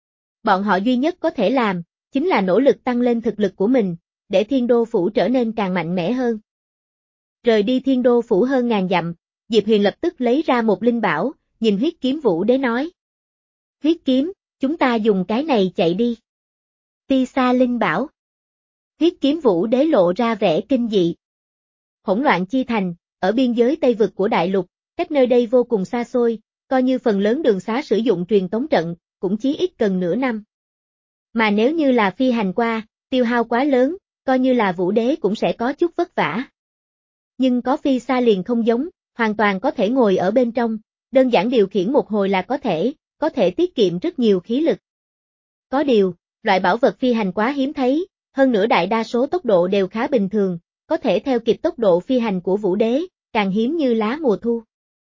Bọn họ duy nhất có thể làm, chính là nỗ lực tăng lên thực lực của mình, để Thiên Đô Phủ trở nên càng mạnh mẽ hơn. Rời đi Thiên Đô Phủ hơn ngàn dặm, Diệp Huyền lập tức lấy ra một linh bảo, nhìn Huyết Kiếm Vũ Đế nói. Huyết kiếm, chúng ta dùng cái này chạy đi. Ti Sa linh bảo. Huyết Kiếm Vũ Đế lộ ra vẻ kinh dị. Hỗn Loạn Chi Thành, ở biên giới Tây Vực của đại lục, cách nơi đây vô cùng xa xôi, coi như phần lớn đường xá sử dụng truyền tống trận, cũng chí ít cần nửa năm. Mà nếu như là phi hành qua, tiêu hao quá lớn, coi như là Vũ Đế cũng sẽ có chút vất vả. Nhưng có phi xa liền không giống, hoàn toàn có thể ngồi ở bên trong, đơn giản điều khiển một hồi là có thể, có thể tiết kiệm rất nhiều khí lực. Có điều, loại bảo vật phi hành quá hiếm thấy, hơn nữa đại đa số tốc độ đều khá bình thường, có thể theo kịp tốc độ phi hành của Vũ Đế, càng hiếm như lá mùa thu.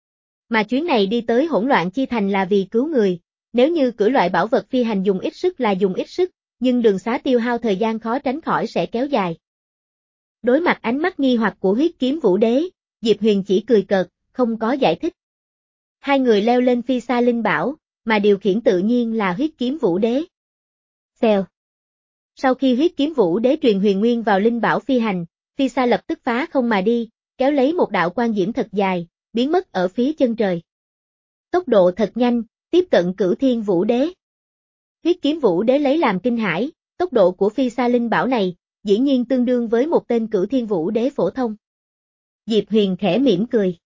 Mà chuyến này đi tới Hỗn Loạn Chi Thành là vì cứu người, nếu như cưỡi loại bảo vật phi hành dùng ít sức là dùng ít sức, nhưng đường xá tiêu hao thời gian khó tránh khỏi sẽ kéo dài. Đối mặt ánh mắt nghi hoặc của Huyết Kiếm Vũ Đế, Diệp Huyền chỉ cười cợt, không có giải thích. Hai người leo lên phi sa linh bảo, mà điều khiển tự nhiên là Huyết Kiếm Vũ Đế. Xèo. Sau khi Huyết Kiếm Vũ Đế truyền huyền nguyên vào linh bảo phi hành, phi sa lập tức phá không mà đi, kéo lấy một đạo quang diễm thật dài, biến mất ở phía chân trời. Tốc độ thật nhanh, tiếp cận Cửu Thiên Vũ Đế. Huyết Kiếm Vũ Đế lấy làm kinh hãi, tốc độ của phi sa linh bảo này, dĩ nhiên tương đương với một tên Cửu Thiên Vũ Đế phổ thông. Diệp Huyền khẽ mỉm cười.